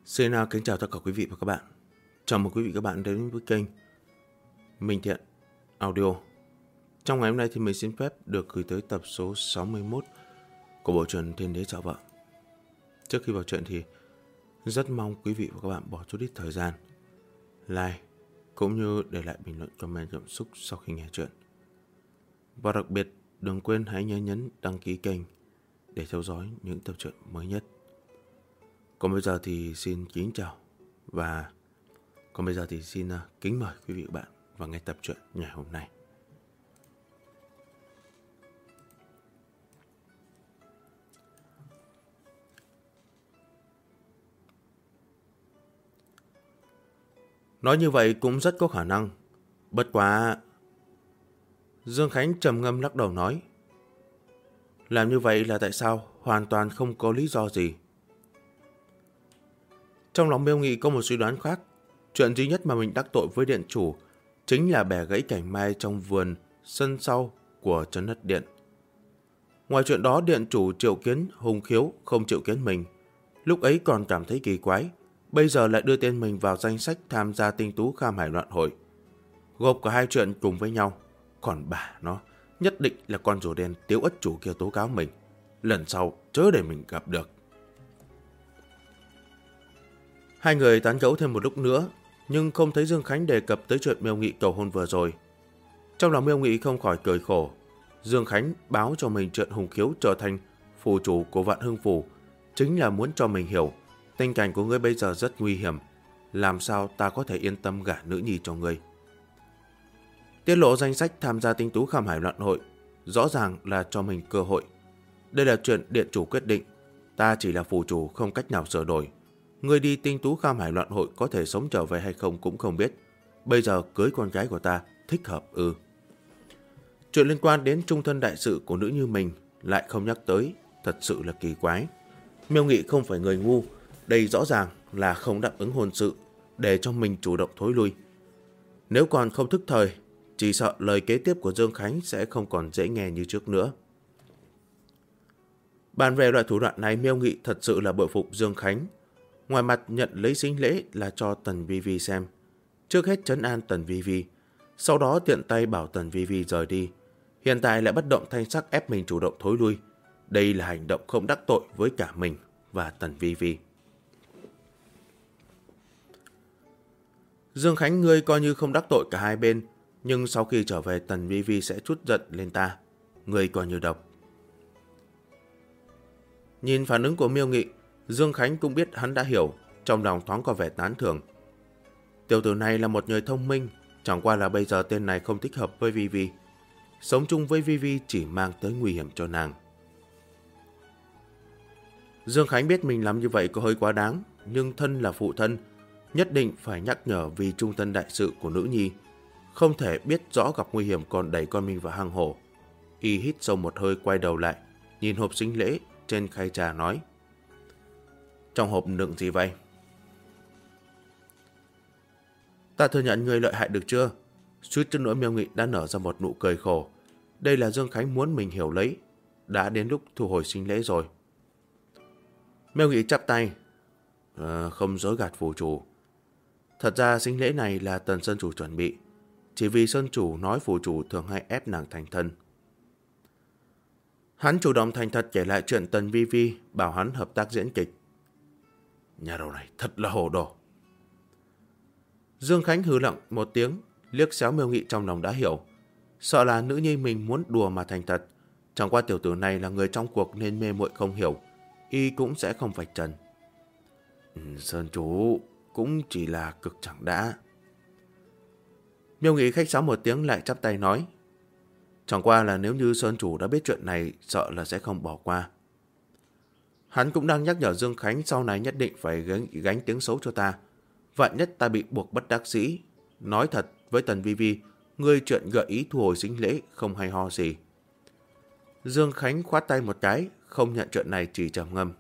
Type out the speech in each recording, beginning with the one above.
Xin kính chào tất cả quý vị và các bạn. Chào mừng quý vị và các bạn đến với kênh Minh Thiện Audio. Trong ngày hôm nay thì mình xin phép được gửi tới tập số 61 của bộ truyện Thiên Đế Chợ Vợ. Trước khi vào truyện thì rất mong quý vị và các bạn bỏ chút ít thời gian like cũng như để lại bình luận comment cảm xúc sau khi nghe truyện. Và đặc biệt đừng quên hãy nhấn đăng ký kênh để theo dõi những tập truyện mới nhất. Còn bây giờ thì xin kính chào và xin kính mời quý vị và bạn vào nghe tập truyện ngày hôm nay. Nói như vậy cũng rất có khả năng. Bất quá Dương Khánh trầm ngâm lắc đầu nói, làm như vậy là tại sao? Hoàn toàn không có lý do gì. Trong lòng Miêu Nghị có một suy đoán khác. Chuyện duy nhất mà mình đắc tội với điện chủ chính là bẻ gãy cành mai trong vườn sân sau của Trấn Đất Điện. Ngoài chuyện đó, điện chủ triệu kiến Hùng Khiếu không triệu kiến mình. Lúc ấy còn cảm thấy kỳ quái, bây giờ lại đưa tên mình vào danh sách tham gia tinh tú kham hải loạn hội. Gộp cả hai chuyện cùng với nhau, còn bà nó nhất định là con rùa đen Tiếu Ất chủ kia tố cáo mình. Lần sau chớ để mình gặp được. Hai người tán gẫu thêm một lúc nữa, nhưng không thấy Dương Khánh đề cập tới chuyện Miêu Nghị cầu hôn vừa rồi. Trong lòng Miêu Nghị không khỏi cười khổ. Dương Khánh báo cho mình chuyện Hùng Khiếu trở thành phù chủ của Vạn Hưng Phủ chính là muốn cho mình hiểu tình cảnh của ngươi bây giờ rất nguy hiểm. Làm sao ta có thể yên tâm gả nữ nhi cho ngươi? Tiết lộ danh sách tham gia tinh tú kham hải loạn hội rõ ràng là cho mình cơ hội. Đây là chuyện điện chủ quyết định. Ta chỉ là phù chủ, không cách nào sửa đổi. Ngươi đi tinh tú kham hải loạn hội có thể sống trở về hay không cũng không biết. Bây giờ cưới con gái của ta thích hợp ư? Chuyện liên quan đến trung thân đại sự của nữ như mình lại không nhắc tới, thật sự là kỳ quái. Miêu Nghị không phải người ngu, đây rõ ràng là không đáp ứng hôn sự, để cho mình chủ động thối lui. Nếu còn không thức thời, chỉ sợ lời kế tiếp của Dương Khánh sẽ không còn dễ nghe như trước nữa. Bàn về loại thủ đoạn này, Miêu Nghị thật sự là bội phục Dương Khánh. Ngoài mặt nhận lấy sính lễ là cho Tần Vi Vi xem. Trước hết trấn an Tần Vi Vi, sau đó tiện tay bảo Tần Vi Vi rời đi. Hiện tại lại bất động thanh sắc ép mình chủ động thối lui. Đây là hành động không đắc tội với cả mình và Tần Vi Vi. Dương Khánh, ngươi coi như không đắc tội cả hai bên, nhưng sau khi trở về Tần Vi Vi sẽ trút giận lên ta. Ngươi coi như độc. Nhìn phản ứng của Miêu Nghị, Dương Khánh cũng biết hắn đã hiểu, trong lòng thoáng có vẻ tán thưởng. Tiểu tử này là một người thông minh, chẳng qua là bây giờ tên này không thích hợp với Vi Vi. Sống chung với Vi Vi chỉ mang tới nguy hiểm cho nàng. Dương Khánh biết mình làm như vậy có hơi quá đáng, nhưng thân là phụ thân, nhất định phải nhắc nhở vì trung thân đại sự của nữ nhi. Không thể biết rõ gặp nguy hiểm còn đẩy con mình vào hang hổ. Y hít sâu một hơi quay đầu lại, nhìn hộp sính lễ trên khay trà nói, trong hộp đựng gì vậy? Ta thừa nhận ngươi lợi hại được chưa? Suýt chút nữa Miêu Nghị đã nở ra một nụ cười khổ. Đây là Dương Khánh muốn mình hiểu lấy. Đã đến lúc thu hồi sính lễ rồi. Miêu Nghị chắp tay. Không dối gạt phù chủ. Thật ra sính lễ này là Tần Sơn Chủ chuẩn bị. Chỉ vì Sơn Chủ nói phù chủ thường hay ép nàng thành thân. Hắn chủ động thành thật kể lại chuyện Tần Vi Vi bảo hắn hợp tác diễn kịch. Nhà đầu này thật là hồ đồ. Dương Khánh hừ lặng một tiếng, liếc xéo Miêu Nghị trong lòng đã hiểu. Sợ là nữ nhi mình muốn đùa mà thành thật. Chẳng qua tiểu tử này là người trong cuộc nên mê muội không hiểu. Y cũng sẽ không vạch trần. Sơn Chủ cũng chỉ là cực chẳng đã. Miêu Nghị khách sáo một tiếng lại chắp tay nói. Chẳng qua là nếu như Sơn Chủ đã biết chuyện này, sợ là sẽ không bỏ qua. Hắn cũng đang nhắc nhở Dương Khánh sau này nhất định phải gánh tiếng xấu cho ta. Vạn nhất ta bị buộc bất đắc dĩ. Nói thật với Tần Vi Vi, ngươi chuyện gợi ý thu hồi sính lễ không hay ho gì. Dương Khánh khoát tay một cái, không nhận chuyện này, chỉ trầm ngâm.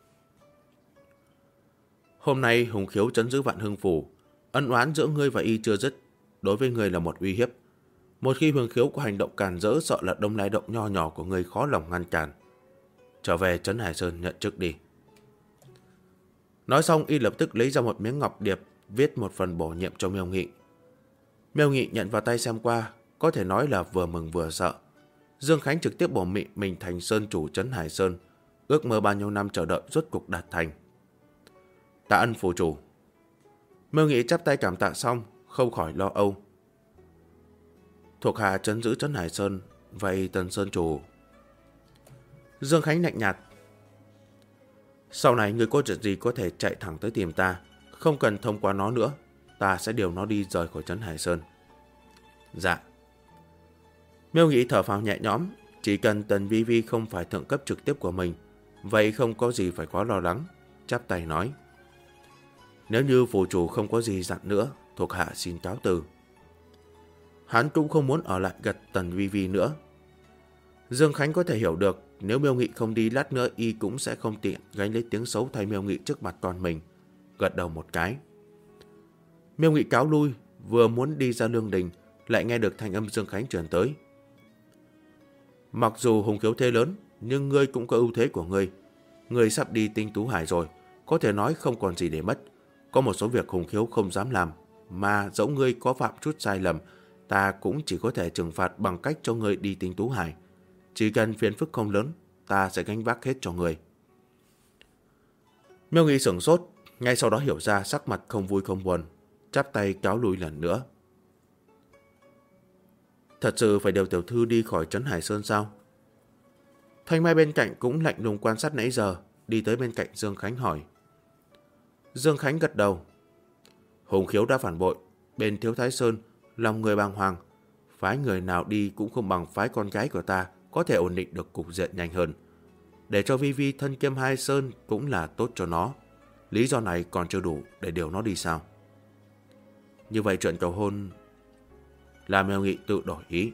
Hôm nay Hùng Khiếu trấn giữ Vạn Hưng Phủ. Ân oán giữa ngươi và y chưa dứt. Đối với ngươi là một uy hiếp. Một khi Hùng Khiếu có hành động càn rỡ, sợ là đông lai động nho nhỏ của ngươi khó lòng ngăn cản. Trở về Trấn Hải Sơn nhận chức đi. Nói xong y lập tức lấy ra một miếng ngọc điệp, viết một phần bổ nhiệm cho Miêu Nghị. Miêu Nghị nhận vào tay xem qua, có thể nói là vừa mừng vừa sợ. Dương Khánh trực tiếp bổ mị mình thành sơn chủ trấn Hải Sơn, ước mơ bao nhiêu năm chờ đợi rốt cục đạt thành. Tạ ân phù chủ. Miêu Nghị chắp tay cảm tạ xong, không khỏi lo âu. Thuộc hạ trấn giữ trấn Hải Sơn, vậy Tần sơn chủ? Dương Khánh lạnh nhạt. Sau này người có chuyện gì có thể chạy thẳng tới tìm ta, không cần thông qua nó nữa, ta sẽ điều nó đi rời khỏi trấn Hải Sơn. Dạ. Miêu Nghị thở phào nhẹ nhõm, chỉ cần Tần Vi Vi không phải thượng cấp trực tiếp của mình, vậy không có gì phải quá lo lắng, chắp tay nói. Nếu như phù chủ không có gì dặn nữa, thuộc hạ xin cáo từ. Hắn cũng không muốn ở lại gật Tần Vi Vi nữa. Dương Khánh có thể hiểu được, nếu Miêu Nghị không đi lát nữa y cũng sẽ không tiện gánh lấy tiếng xấu thay Miêu Nghị trước mặt con mình, gật đầu một cái. Miêu Nghị cáo lui, vừa muốn đi ra lương đình, lại nghe được thanh âm Dương Khánh truyền tới. Mặc dù hùng khiếu thế lớn, nhưng ngươi cũng có ưu thế của ngươi. Ngươi sắp đi Tinh Tú Hải rồi, có thể nói không còn gì để mất. Có một số việc hùng khiếu không dám làm, mà dẫu ngươi có phạm chút sai lầm, ta cũng chỉ có thể trừng phạt bằng cách cho ngươi đi Tinh Tú Hải. Chỉ cần phiền phức không lớn, ta sẽ gánh vác hết cho ngươi. Miêu Nghị sửng sốt, ngay sau đó hiểu ra sắc mặt không vui không buồn, chắp tay cáo lui lần nữa. Thật sự phải điều tiểu thư đi khỏi trấn Hải Sơn sao? Thanh Mai bên cạnh cũng lạnh lùng quan sát nãy giờ, đi tới bên cạnh Dương Khánh hỏi. Dương Khánh gật đầu. Hùng khiếu đã phản bội, bên Thiếu Thái Sơn, lòng người bàng hoàng. Phái người nào đi cũng không bằng phái con gái của ta có thể ổn định được cục diện nhanh hơn. Để cho Vi Vi thân kiêm hai sơn cũng là tốt cho nó. Lý do này còn chưa đủ để điều nó đi sao? Như vậy chuyện cầu hôn... Là Miêu Nghị tự đổi ý.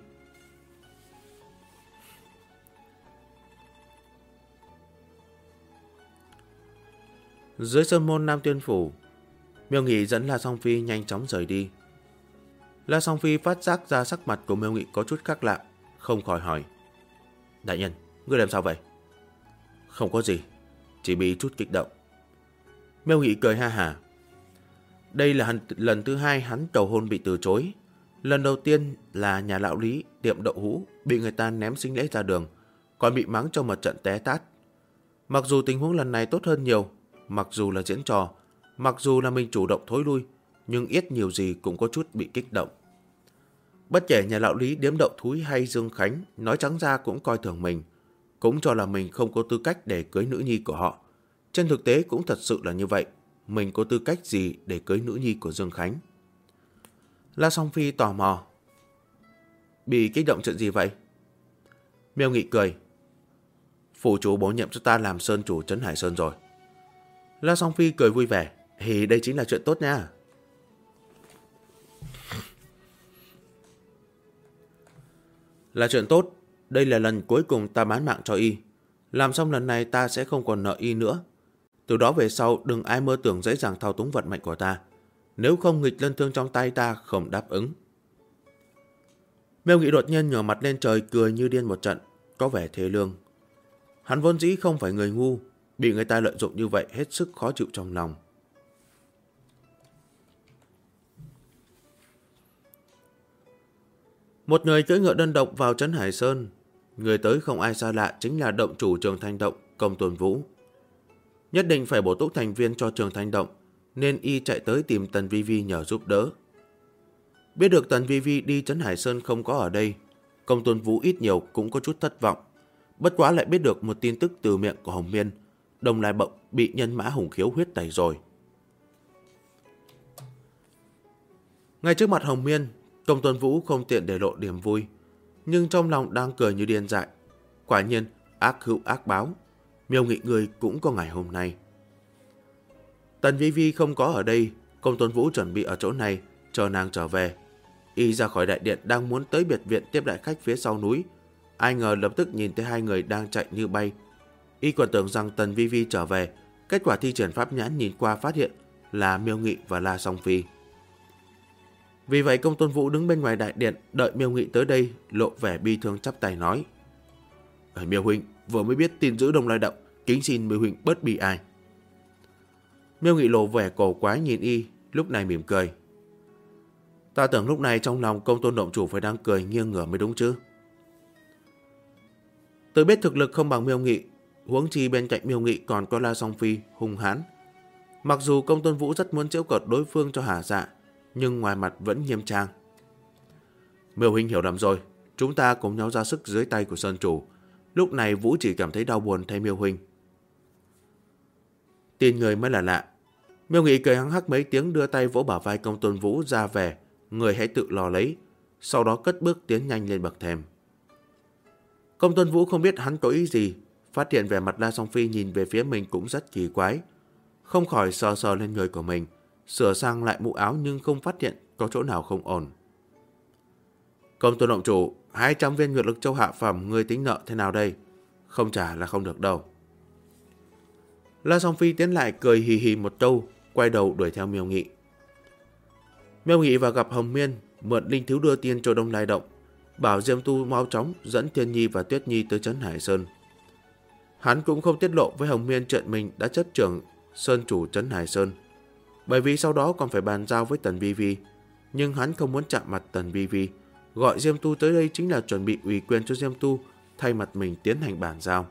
Dưới sơn môn Nam Tuyên Phủ, Miêu Nghị dẫn La Song Phi nhanh chóng rời đi. La Song Phi phát giác ra sắc mặt của Miêu Nghị có chút khác lạ, không khỏi hỏi. Đại nhân, ngươi làm sao vậy? Không có gì, chỉ bị chút kích động. Miêu Nghị cười ha hả. Đây là lần thứ hai hắn cầu hôn bị từ chối. Lần đầu tiên là nhà lão Lý tiệm đậu hũ bị người ta ném sinh lễ ra đường, còn bị mắng cho một trận té tát. Mặc dù tình huống lần này tốt hơn nhiều, mặc dù là diễn trò, mặc dù là mình chủ động thối lui, nhưng ít nhiều gì cũng có chút bị kích động. Bất kể nhà lão Lý điếm đậu thúi hay Dương Khánh, nói trắng ra cũng coi thường mình, cũng cho là mình không có tư cách để cưới nữ nhi của họ. Trên thực tế cũng thật sự là như vậy, mình có tư cách gì để cưới nữ nhi của Dương Khánh? La Song Phi tò mò. Bị kích động chuyện gì vậy? Miêu Nghị cười. Phủ chủ bổ nhiệm cho ta làm sơn chủ trấn Hải Sơn rồi. La Song Phi cười vui vẻ. Thì đây chính là chuyện tốt nha. Là chuyện tốt. Đây là lần cuối cùng ta bán mạng cho y. Làm xong lần này ta sẽ không còn nợ y nữa. Từ đó về sau đừng ai mơ tưởng dễ dàng thao túng vận mệnh của ta. Nếu không nghịch lân thương trong tay ta không đáp ứng. Miêu Nghị đột nhiên ngửa mặt lên trời cười như điên một trận, có vẻ thê lương. Hắn vốn dĩ không phải người ngu, bị người ta lợi dụng như vậy hết sức khó chịu trong lòng. Một người cưỡi ngựa đơn độc vào trấn Hải Sơn. Người tới không ai xa lạ chính là động chủ Trường Thanh Động, Công Tôn Vũ. Nhất định phải bổ túc thành viên cho Trường Thanh Động, nên y chạy tới tìm Tần Vi Vi nhờ giúp đỡ. Biết được Tần Vi Vi đi trấn Hải Sơn không có ở đây, Công Tôn Vũ ít nhiều cũng có chút thất vọng. Bất quá lại biết được một tin tức từ miệng của Hồng Miên, Đồng Lai Bộng bị nhân mã hùng khiếu huyết tẩy rồi. Ngay trước mặt Hồng Miên, Công Tôn Vũ không tiện để lộ niềm vui, nhưng trong lòng đang cười như điên dại. Quả nhiên, ác hữu ác báo, Miêu Nghị người cũng có ngày hôm nay. Tần Vi Vi không có ở đây, Công Tôn Vũ chuẩn bị ở chỗ này chờ nàng trở về. Y ra khỏi đại điện đang muốn tới biệt viện tiếp đại khách phía sau núi, ai ngờ lập tức nhìn thấy hai người đang chạy như bay. Y còn tưởng rằng Tần Vi Vi trở về, kết quả thi triển pháp nhãn nhìn qua phát hiện là Miêu Nghị và La Song Phi. Vì vậy Công Tôn Vũ đứng bên ngoài đại điện đợi Miêu Nghị tới đây, lộ vẻ bi thương chắp tay nói: Miêu huynh vừa mới biết tin giữ Đồng Lai Động, kính xin Miêu huynh bớt bi ai. Miêu Nghị lộ vẻ cổ quái nhìn y, lúc này mỉm cười. Ta tưởng lúc này trong lòng Công Tôn động chủ phải đang cười nghiêng ngửa mới đúng chứ. Tôi biết thực lực không bằng Miêu Nghị, huống chi bên cạnh Miêu Nghị còn có La Song Phi hung hãn. Mặc dù Công Tôn Vũ rất muốn giễu cợt đối phương cho hả dạ, nhưng ngoài mặt vẫn nghiêm trang. Miêu huynh hiểu lầm rồi, chúng ta cùng nhau ra sức dưới tay của Sơn chủ. Lúc này Vũ chỉ cảm thấy đau buồn thay Miêu huynh. Tin người mới là lạ. Miêu Nghị cười hăng hắc mấy tiếng, đưa tay vỗ bả vai Công Tôn Vũ ra vẻ, người hãy tự lo lấy, sau đó cất bước tiến nhanh lên bậc thềm. Công Tôn Vũ không biết hắn có ý gì, phát hiện vẻ mặt La Song Phi nhìn về phía mình cũng rất kỳ quái, không khỏi sờ sờ lên người của mình, sửa sang lại mũ áo nhưng không phát hiện có chỗ nào không ổn. Công Tôn động chủ, 200 viên nguyệt lực châu hạ phẩm, người tính nợ thế nào đây? Không trả là không được đâu. La Song Phi tiến lại cười hì hì một câu, quay đầu đuổi theo Miêu Nghị. Miêu Nghị vào gặp Hồng Miên, mượn linh thiếu đưa tiên cho Đông Lai Động, bảo Diêm Tu mau chóng dẫn Thiên Nhi và Tuyết Nhi tới trấn Hải Sơn. Hắn cũng không tiết lộ với Hồng Miên chuyện mình đã chấp trưởng Sơn chủ trấn Hải Sơn, bởi vì sau đó còn phải bàn giao với Tần Vi Vi, nhưng hắn không muốn chạm mặt Tần Vi Vi, gọi Diêm Tu tới đây chính là chuẩn bị ủy quyền cho Diêm Tu thay mặt mình tiến hành bàn giao.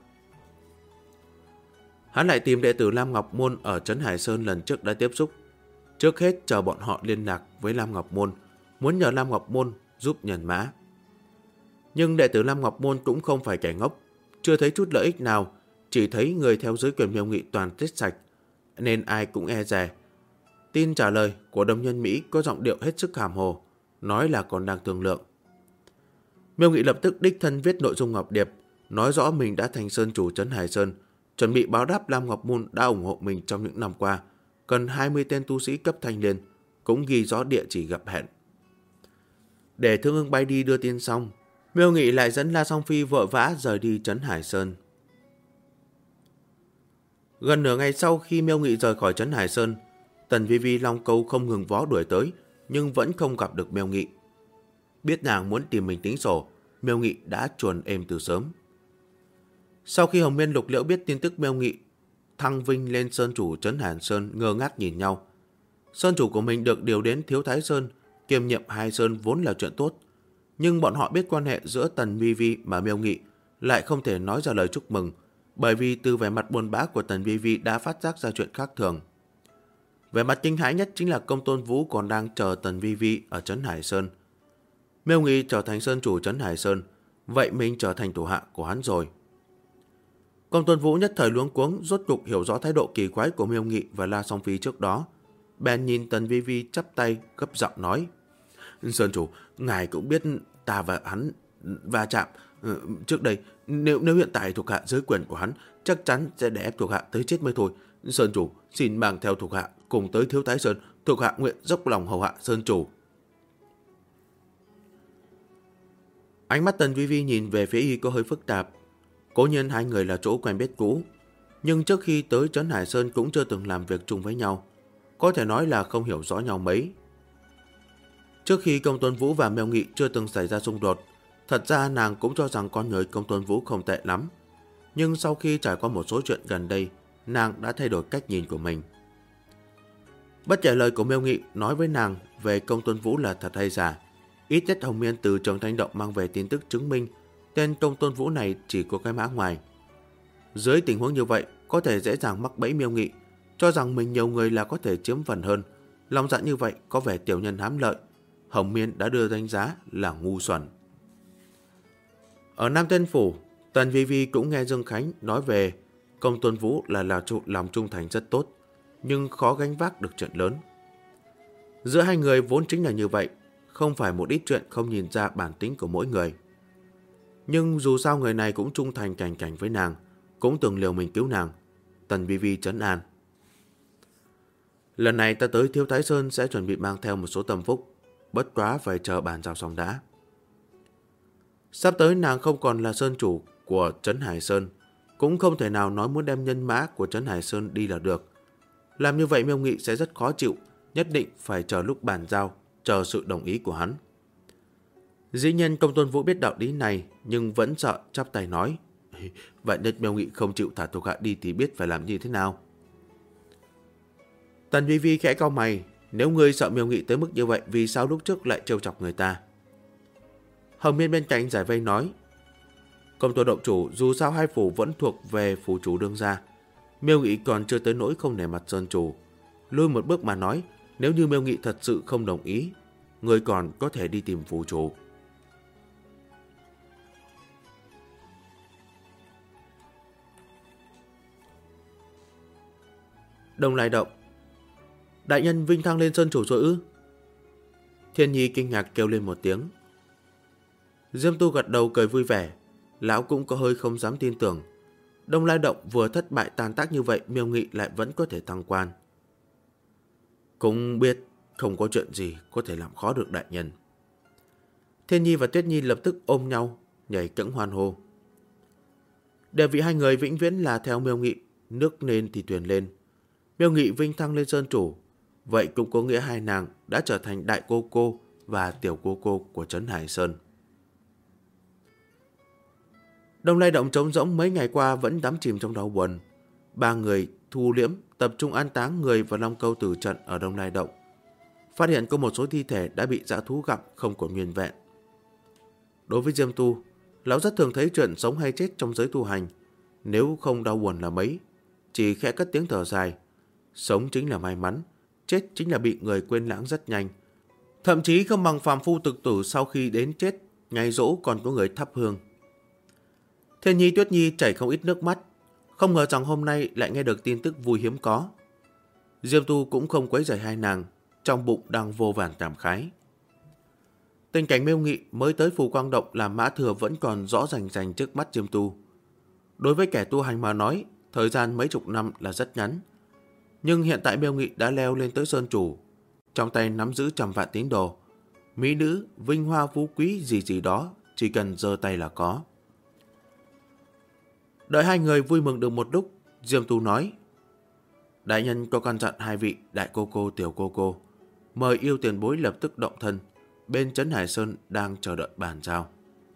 Hắn lại tìm đệ tử Lam Ngọc Môn ở trấn Hải Sơn lần trước đã tiếp xúc. Trước hết chờ bọn họ liên lạc với Lam Ngọc Môn, muốn nhờ Lam Ngọc Môn giúp nhân mã. Nhưng đệ tử Lam Ngọc Môn cũng không phải kẻ ngốc, chưa thấy chút lợi ích nào, chỉ thấy người theo dưới quyền Miêu Nghị toàn chết sạch, nên ai cũng e dè. Tin trả lời của đồng nhân Mỹ có giọng điệu hết sức hàm hồ, nói là còn đang thương lượng. Miêu Nghị lập tức đích thân viết nội dung ngọc điệp, nói rõ mình đã thành Sơn chủ trấn Hải Sơn, chuẩn bị báo đáp Lam Ngọc Môn đã ủng hộ mình trong những năm qua, cần 20 tên tu sĩ cấp thanh liên, cũng ghi rõ địa chỉ gặp hẹn. Để Thương Ưng bay đi đưa tin xong, Miêu Nghị lại dẫn La Song Phi vội vã rời đi trấn Hải Sơn. Gần nửa ngày sau khi Miêu Nghị rời khỏi trấn Hải Sơn, Tần Vi Vi long câu không ngừng vó đuổi tới, nhưng vẫn không gặp được Miêu Nghị. Biết nàng muốn tìm mình tính sổ, Miêu Nghị đã chuồn êm từ sớm. Sau khi Hồng Miên Lục Liễu biết tin tức Miêu Nghị thăng vinh lên Sơn chủ trấn Hải Sơn, ngơ ngác nhìn nhau. Sơn chủ của mình được điều đến Thiếu Thái Sơn, kiêm nhiệm hai sơn vốn là chuyện tốt, nhưng bọn họ biết quan hệ giữa Tần Vi Vi và Miêu Nghị lại không thể nói ra lời chúc mừng, bởi vì từ vẻ mặt buồn bã của Tần Vi Vi đã phát giác ra chuyện khác thường. Vẻ mặt kinh hãi nhất chính là Công Tôn Vũ còn đang chờ Tần Vi Vi ở trấn Hải Sơn. Miêu Nghị trở thành Sơn chủ trấn Hải Sơn, vậy mình trở thành thủ hạ của hắn rồi. Công Tôn Vũ nhất thời luống cuống, rốt cục hiểu rõ thái độ kỳ quái của Miêu Nghị và La Song Phi trước đó. Bèn nhìn Tần Vi Vi chắp tay gấp giọng nói: Sơn chủ, ngài cũng biết ta và hắn va chạm trước đây, nếu hiện tại thuộc hạ dưới quyền của hắn, chắc chắn sẽ để ép thuộc hạ tới chết mới thôi. Sơn chủ, xin mang theo thuộc hạ cùng tới Thiếu Thái Sơn, thuộc hạ nguyện dốc lòng hầu hạ Sơn chủ. Ánh mắt Tần Vi Vi nhìn về phía y có hơi phức tạp. Cố nhiên hai người là chỗ quen biết cũ, nhưng trước khi tới trấn Hải Sơn cũng chưa từng làm việc chung với nhau, có thể nói là không hiểu rõ nhau mấy. Trước khi Công Tôn Vũ và Miêu Nghị chưa từng xảy ra xung đột, thật ra nàng cũng cho rằng con người Công Tôn Vũ không tệ lắm. Nhưng sau khi trải qua một số chuyện gần đây, nàng đã thay đổi cách nhìn của mình. Bất kể lời của Miêu Nghị nói với nàng về Công Tôn Vũ là thật hay giả, ít nhất Hồng Miên từ Trường Thanh Động mang về tin tức chứng minh tên Công Tôn Vũ này chỉ có cái mã ngoài. Dưới tình huống như vậy, có thể dễ dàng mắc bẫy Miêu Nghị, cho rằng mình nhiều người là có thể chiếm phần hơn. Lòng dạ như vậy có vẻ tiểu nhân hám lợi. Hồng Miên đã đưa đánh giá là ngu xuẩn. Ở Nam Tên Phủ, Tần Vi Vi cũng nghe Dương Khánh nói về Công Tôn Vũ là lòng trung thành rất tốt, nhưng khó gánh vác được chuyện lớn. Giữa hai người vốn chính là như vậy, không phải một ít chuyện không nhìn ra bản tính của mỗi người. Nhưng dù sao người này cũng trung thành cảnh cảnh với nàng, cũng từng liều mình cứu nàng. Tần Vi Vi trấn an: Lần này ta tới Thiếu Thái Sơn sẽ chuẩn bị mang theo một số tâm phúc, bất quá phải chờ bàn giao xong đã. Sắp tới nàng không còn là sơn chủ của trấn Hải Sơn, cũng không thể nào nói muốn đem nhân mã của trấn Hải Sơn đi là được. Làm như vậy Miêu Nghị sẽ rất khó chịu, nhất định phải chờ lúc bàn giao, chờ sự đồng ý của hắn. Dĩ nhiên Công Tôn Vũ biết đạo lý này, nhưng vẫn sợ, chắp tay nói: Vậy nhất Miêu Nghị không chịu thả thuộc hạ đi thì biết phải làm như thế nào. Tần Vi Vi khẽ cau mày, nếu ngươi sợ Miêu Nghị tới mức như vậy, vì sao lúc trước lại trêu chọc người ta? Hồng Miên bên cạnh giải vây nói, công tôn động chủ, dù sao hai phủ vẫn thuộc về phủ chủ đương gia, Miêu Nghị còn chưa tới nỗi không nể mặt sơn chủ. Lùi một bước mà nói, nếu như Miêu Nghị thật sự không đồng ý, ngươi còn có thể đi tìm phủ chủ. Đông Lai Động. Đại nhân vinh thăng lên sơn chủ rồi ư? Thiên Nhi kinh ngạc kêu lên một tiếng. Diêm Tu gật đầu cười vui vẻ. Lão cũng có hơi không dám tin tưởng. Đông Lai Động vừa thất bại tàn tác như vậy, Miêu Nghị lại vẫn có thể thăng quan. Cũng biết không có chuyện gì có thể làm khó được đại nhân. Thiên Nhi và Tuyết Nhi lập tức ôm nhau, nhảy cẫng hoan hô. Địa vị hai người vĩnh viễn là theo Miêu Nghị, nước lên thì thuyền lên. Miêu Nghị vinh thăng lên sơn chủ, vậy cũng có nghĩa hai nàng đã trở thành đại cô cô và tiểu cô cô của Trấn Hải Sơn. Đông Lai Động trống rỗng mấy ngày qua vẫn đắm chìm trong đau buồn. Ba người thu liễm tập trung an táng người và Long Câu tử trận ở Đông Lai Động. Phát hiện có một số thi thể đã bị dã thú gặm không còn nguyên vẹn. Đối với Diêm Tu, lão rất thường thấy chuyện sống hay chết trong giới tu hành. Nếu không đau buồn là mấy, chỉ khẽ cất tiếng thở dài. Sống chính là may mắn, chết chính là bị người quên lãng rất nhanh. Thậm chí không bằng phàm phu thực tử, sau khi đến chết, ngày giỗ còn có người thắp hương. Thiên Nhi Tuyết Nhi chảy không ít nước mắt, không ngờ rằng hôm nay lại nghe được tin tức vui hiếm có. Diêm Tu cũng không quấy rầy hai nàng, trong bụng đang vô vàn cảm khái. Tình cảnh Miêu Nghị mới tới Phù Quang Động làm Mã Thừa vẫn còn rõ rành rành trước mắt Diêm Tu. Đối với kẻ tu hành mà nói, thời gian mấy chục năm là rất ngắn. Nhưng hiện tại Miêu Nghị đã leo lên tới sơn chủ, trong tay nắm giữ trăm vạn tín đồ. Mỹ nữ, vinh hoa phú quý gì gì đó, chỉ cần giơ tay là có. Đợi hai người vui mừng được một lúc, Diêm Tu nói, đại nhân có căn dặn hai vị đại cô cô tiểu cô cô, mời yêu tiền bối lập tức động thân, bên Trấn Hải Sơn đang chờ đợi bàn giao.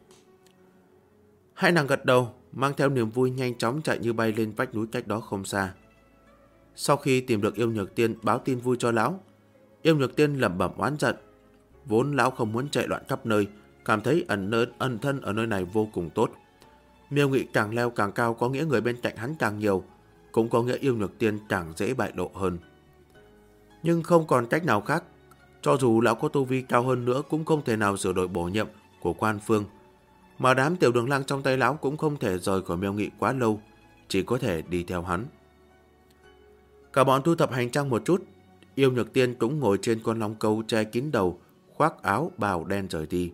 Hai nàng gật đầu, mang theo niềm vui nhanh chóng chạy như bay lên vách núi cách đó không xa. Sau khi tìm được Yêu Nhược Tiên báo tin vui cho lão, Yêu Nhược Tiên lẩm bẩm oán giận. Vốn lão không muốn chạy loạn khắp nơi, cảm thấy ẩn thân ở nơi này vô cùng tốt. Miêu Nghị càng leo càng cao có nghĩa người bên cạnh hắn càng nhiều, cũng có nghĩa Yêu Nhược Tiên càng dễ bại lộ hơn. Nhưng không còn cách nào khác, cho dù lão có tu vi cao hơn nữa cũng không thể nào sửa đổi bổ nhiệm của quan phương, mà đám tiểu đường lang trong tay lão cũng không thể rời khỏi Miêu Nghị quá lâu, chỉ có thể đi theo hắn. Cả bọn thu thập hành trang một chút, Yêu Nhược Tiên cũng ngồi trên con long câu che kín đầu, khoác áo bào đen rời đi.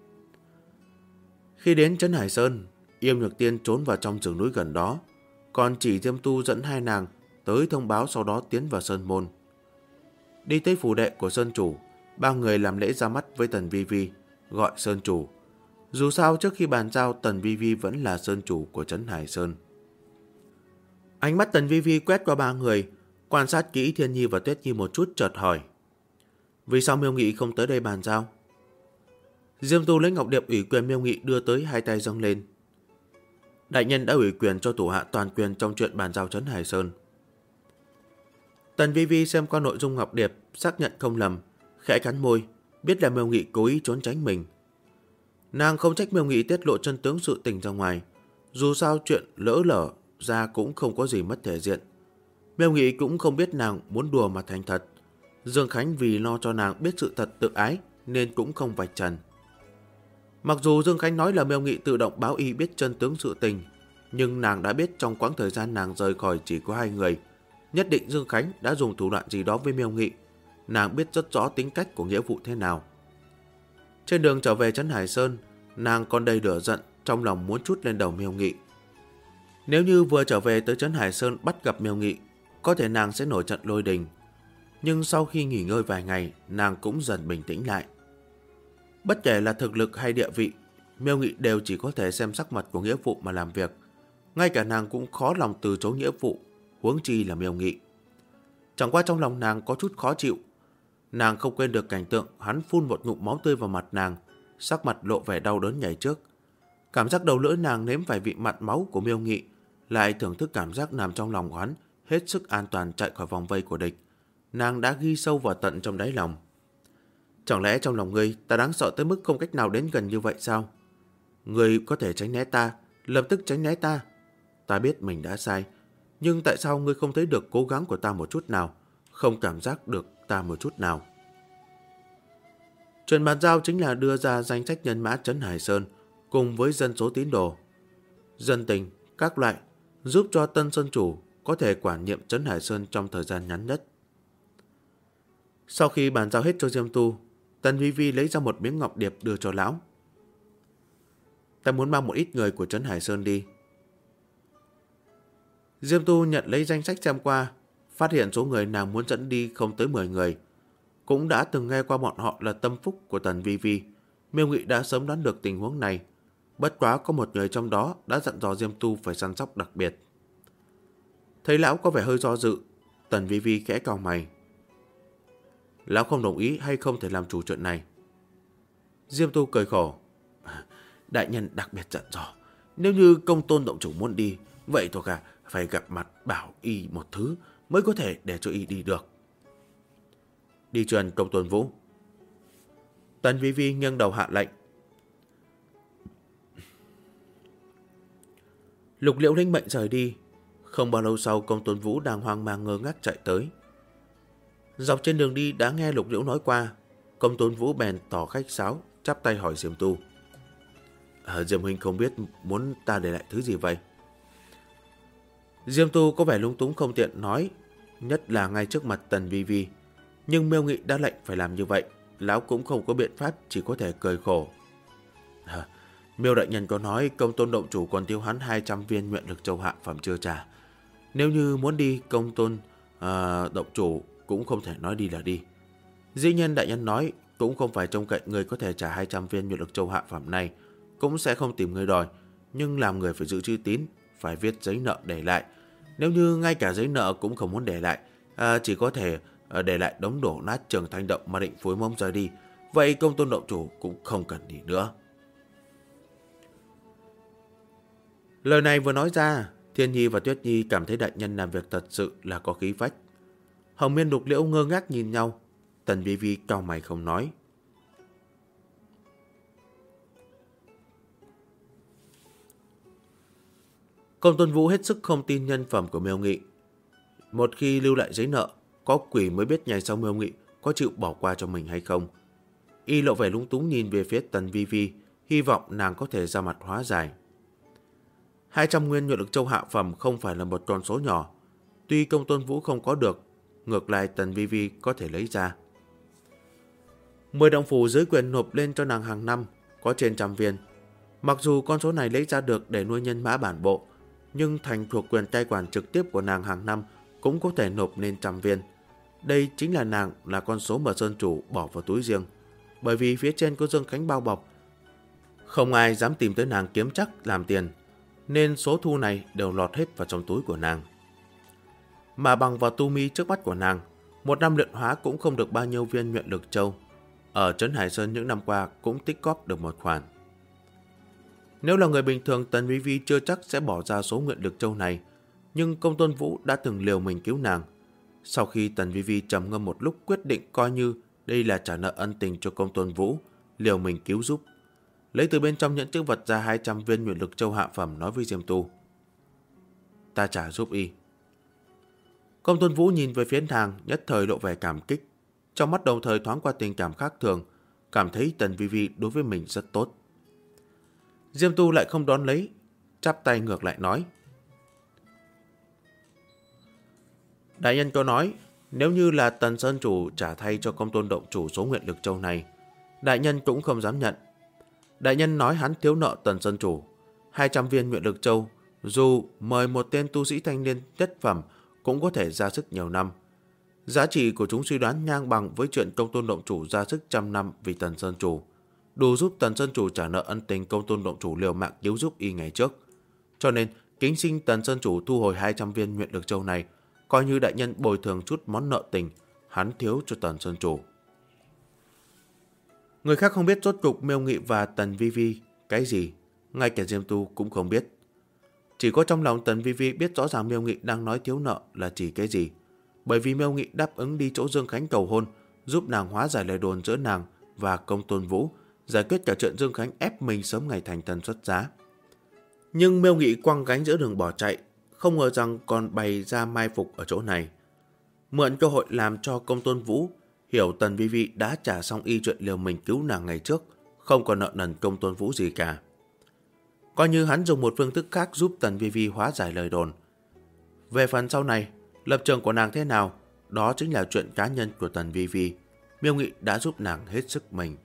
Khi đến Trấn Hải Sơn, Yêu Nhược Tiên trốn vào trong rừng núi gần đó, còn chỉ Diêm Tu dẫn hai nàng tới thông báo, sau đó tiến vào sơn môn. Đi tới phủ đệ của sơn chủ, ba người làm lễ ra mắt với Tần Vi Vi, gọi sơn chủ. Dù sao trước khi bàn giao, Tần Vi Vi vẫn là sơn chủ của Trấn Hải Sơn. Ánh mắt Tần Vi Vi quét qua ba người, quan sát kỹ Thiên Nhi và Tuyết Nhi một chút, chợt hỏi, vì sao Miêu Nghị không tới đây bàn giao? Diêm Tu lấy ngọc điệp ủy quyền Miêu Nghị đưa tới, hai tay dâng lên. Đại nhân đã ủy quyền cho thủ hạ toàn quyền trong chuyện bàn giao Trấn Hải Sơn. Tần Vi Vi xem qua nội dung ngọc điệp, xác nhận không lầm, khẽ cắn môi, biết là Miêu Nghị cố ý trốn tránh mình. Nàng không trách Miêu Nghị tiết lộ chân tướng sự tình ra ngoài, dù sao chuyện lỡ ra cũng không có gì mất thể diện. Miêu Nghị cũng không biết nàng muốn đùa mà thành thật. Dương Khánh vì lo cho nàng biết sự thật tự ái nên cũng không vạch trần. Mặc dù Dương Khánh nói là Miêu Nghị tự động báo y biết chân tướng sự tình, nhưng nàng đã biết trong quãng thời gian nàng rời khỏi chỉ có hai người, nhất định Dương Khánh đã dùng thủ đoạn gì đó với Miêu Nghị. Nàng biết rất rõ tính cách của nghĩa vụ thế nào. Trên đường trở về Trấn Hải Sơn, nàng còn đầy lửa giận, trong lòng muốn trút lên đầu Miêu Nghị. Nếu như vừa trở về tới Trấn Hải Sơn bắt gặp Miêu Nghị, có thể nàng sẽ nổi trận lôi đình. Nhưng sau khi nghỉ ngơi vài ngày, nàng cũng dần bình tĩnh lại. Bất kể là thực lực hay địa vị, Miêu Nghị đều chỉ có thể xem sắc mặt của nghĩa vụ mà làm việc. Ngay cả nàng cũng khó lòng từ chối nghĩa vụ, huống chi là Miêu Nghị. Chẳng qua trong lòng nàng có chút khó chịu. Nàng không quên được cảnh tượng hắn phun một ngụm máu tươi vào mặt nàng, sắc mặt lộ vẻ đau đớn nhảy trước. Cảm giác đầu lưỡi nàng nếm vài vị mặn máu của Miêu Nghị, lại thưởng thức cảm giác nằm trong lòng của hắn hết sức an toàn chạy khỏi vòng vây của địch. nàng đã ghi sâu vào tận trong đáy lòng. Chẳng lẽ trong lòng ngươi ta đáng sợ tới mức không cách nào đến gần như vậy sao? Ngươi có thể tránh né ta, lập tức tránh né ta. Ta biết mình đã sai, nhưng tại sao ngươi không thấy được cố gắng của ta một chút nào, không cảm giác được ta một chút nào? Chuyện bàn giao chính là đưa ra danh sách nhân mã Trấn Hải Sơn cùng với dân số tín đồ, dân tình, các loại, giúp cho tân sơn chủ có thể quản nhiệm Trấn Hải Sơn trong thời gian ngắn nhất. Sau khi bàn giao hết cho Diêm Tu, Tần Vi Vi lấy ra một miếng ngọc điệp đưa cho lão. Ta muốn mang một ít người của Trấn Hải Sơn đi. Diêm Tu nhận lấy danh sách xem qua, phát hiện số người nàng muốn dẫn đi không tới 10 người. Cũng đã từng nghe qua bọn họ là tâm phúc của Tần Vi Vi. Miêu Nghị đã sớm đoán được tình huống này. Bất quá có một người trong đó đã dặn dò Diêm Tu phải săn sóc đặc biệt. Thấy lão có vẻ hơi do dự, Tần Vi Vi khẽ cau mày. Lão không đồng ý hay không thể làm chủ chuyện này? Diêm Tu cười khổ. Đại nhân đặc biệt dặn dò, nếu như Công Tôn động chủ muốn đi, vậy thuộc hạ phải gặp mặt bảo y một thứ mới có thể để cho y đi được. Đi truyền Công Tôn Vũ. Tần Vi Vi nghiêng đầu hạ lệnh. Lục Liễu lĩnh mệnh rời đi. Không bao lâu sau, Công Tôn Vũ đang hoang mang ngơ ngác chạy tới. Dọc trên đường đi đã nghe Lục Liễu nói qua, Công Tôn Vũ bèn tỏ khách sáo, chắp tay hỏi Diêm Tu. Diêm huynh không biết muốn ta để lại thứ gì vậy? Diêm Tu có vẻ lung túng không tiện nói, nhất là ngay trước mặt Tần Vi Vi. Nhưng Miêu Nghị đã lệnh phải làm như vậy, lão cũng không có biện pháp, chỉ có thể cười khổ. Miêu đại nhân có nói Công Tôn động chủ còn tiêu hắn 200 viên nguyện lực châu hạ phẩm chưa trả. Nếu như muốn đi, Công Tôn động chủ cũng không thể nói đi là đi. Dĩ nhiên đại nhân nói cũng không phải trông cậy người có thể trả 200 viên nguyện lực châu hạ phẩm này, cũng sẽ không tìm người đòi, nhưng làm người phải giữ chữ tín, phải viết giấy nợ để lại. Nếu như ngay cả giấy nợ cũng không muốn để lại, chỉ có thể để lại đống đổ nát Trường Thanh Động mà định phối mông rời đi, vậy Công Tôn động chủ cũng không cần đi nữa. Lời này vừa nói ra, Thiên Nhi và Tuyết Nhi cảm thấy đại nhân làm việc thật sự là có khí phách. Hồng Miên Lục Liễu ngơ ngác nhìn nhau, Tần Vi Vi cau mày không nói. Công Tôn Vũ hết sức không tin nhân phẩm của Miêu Nghị. Một khi lưu lại giấy nợ, có quỷ mới biết ngày sau Miêu Nghị có chịu bỏ qua cho mình hay không. Y lộ vẻ lúng túng nhìn về phía Tần Vi Vi, hy vọng nàng có thể ra mặt hóa giải. 200 nguyên nhuận lực châu hạ phẩm không phải là một con số nhỏ. Tuy Công Tôn Vũ không có được, ngược lại Tần Vi Vi có thể lấy ra. 10 đồng phủ dưới quyền nộp lên cho nàng hàng năm, có trên 100 viên. Mặc dù con số này lấy ra được để nuôi nhân mã bản bộ, nhưng thành thuộc quyền cai quản trực tiếp của nàng hàng năm cũng có thể nộp lên 100 viên. Đây chính là nàng là con số mà Sơn Chủ bỏ vào túi riêng, bởi vì phía trên có Dương Khánh bao bọc. Không ai dám tìm tới nàng kiếm chắc làm tiền, nên số thu này đều lọt hết vào trong túi của nàng. Mà bằng vào tu mi trước mắt của nàng, một năm luyện hóa cũng không được bao nhiêu viên nhuận lực châu. Ở Trấn Hải Sơn những năm qua cũng tích góp được một khoản. Nếu là người bình thường, Tần Vi Vi chưa chắc sẽ bỏ ra số nguyện lực châu này, nhưng Công Tôn Vũ đã từng liều mình cứu nàng. Sau khi Tần Vi Vi trầm ngâm một lúc, quyết định coi như đây là trả nợ ân tình cho Công Tôn Vũ, liều mình cứu giúp. Lấy từ bên trong nhẫn chữ vật ra 200 viên nguyện lực châu hạ phẩm, nói với Diêm Tu. Ta trả giúp y. Công Tôn Vũ nhìn về phía nàng, nhất thời lộ vẻ cảm kích. Trong mắt đồng thời thoáng qua tình cảm khác thường, cảm thấy Tần Vi Vi đối với mình rất tốt. Diêm Tu lại không đón lấy, chắp tay ngược lại nói. Đại nhân có nói, nếu như là Tần Sơn Chủ trả thay cho Công Tôn động chủ số nguyện lực châu này, đại nhân cũng không dám nhận. Đại nhân nói hắn thiếu nợ Tần Sơn Chủ 200 viên nguyện lực châu, dù mời một tên tu sĩ thanh niên nhất phẩm cũng có thể ra sức nhiều năm. Giá trị của chúng suy đoán ngang bằng với chuyện Công Tôn động chủ ra sức 100 năm vì Tần Sơn Chủ, đủ giúp Tần Sơn Chủ trả nợ ân tình Công Tôn động chủ liều mạng cứu giúp y ngày trước. Cho nên kính xin Tần Sơn Chủ thu hồi 200 viên nguyện lực châu này, coi như đại nhân bồi thường chút món nợ tình hắn thiếu cho Tần Sơn Chủ. Người khác không biết rốt cục Miêu Nghị và Tần Vi Vi cái gì, ngay cả Diêm Tu cũng không biết. Chỉ có trong lòng Tần Vi Vi biết rõ ràng Miêu Nghị đang nói thiếu nợ là chỉ cái gì. bởi vì Miêu Nghị đáp ứng đi chỗ Dương Khánh cầu hôn, giúp nàng hóa giải lời đồn giữa nàng và Công Tôn Vũ, giải quyết cả chuyện Dương Khánh ép mình sớm ngày thành thân xuất giá. Nhưng Miêu Nghị quăng gánh giữa đường bỏ chạy, không ngờ rằng còn bày ra mai phục ở chỗ này. Mượn cơ hội làm cho Công Tôn Vũ hiểu Tần Vi Vi đã trả xong y chuyện liều mình cứu nàng ngày trước, không còn nợ nần Công Tôn Vũ gì cả. Coi như hắn dùng một phương thức khác giúp Tần Vi Vi hóa giải lời đồn. Về phần sau này, lập trường của nàng thế nào, đó chính là chuyện cá nhân của Tần Vi Vi. Miêu Nghị đã giúp nàng hết sức mình.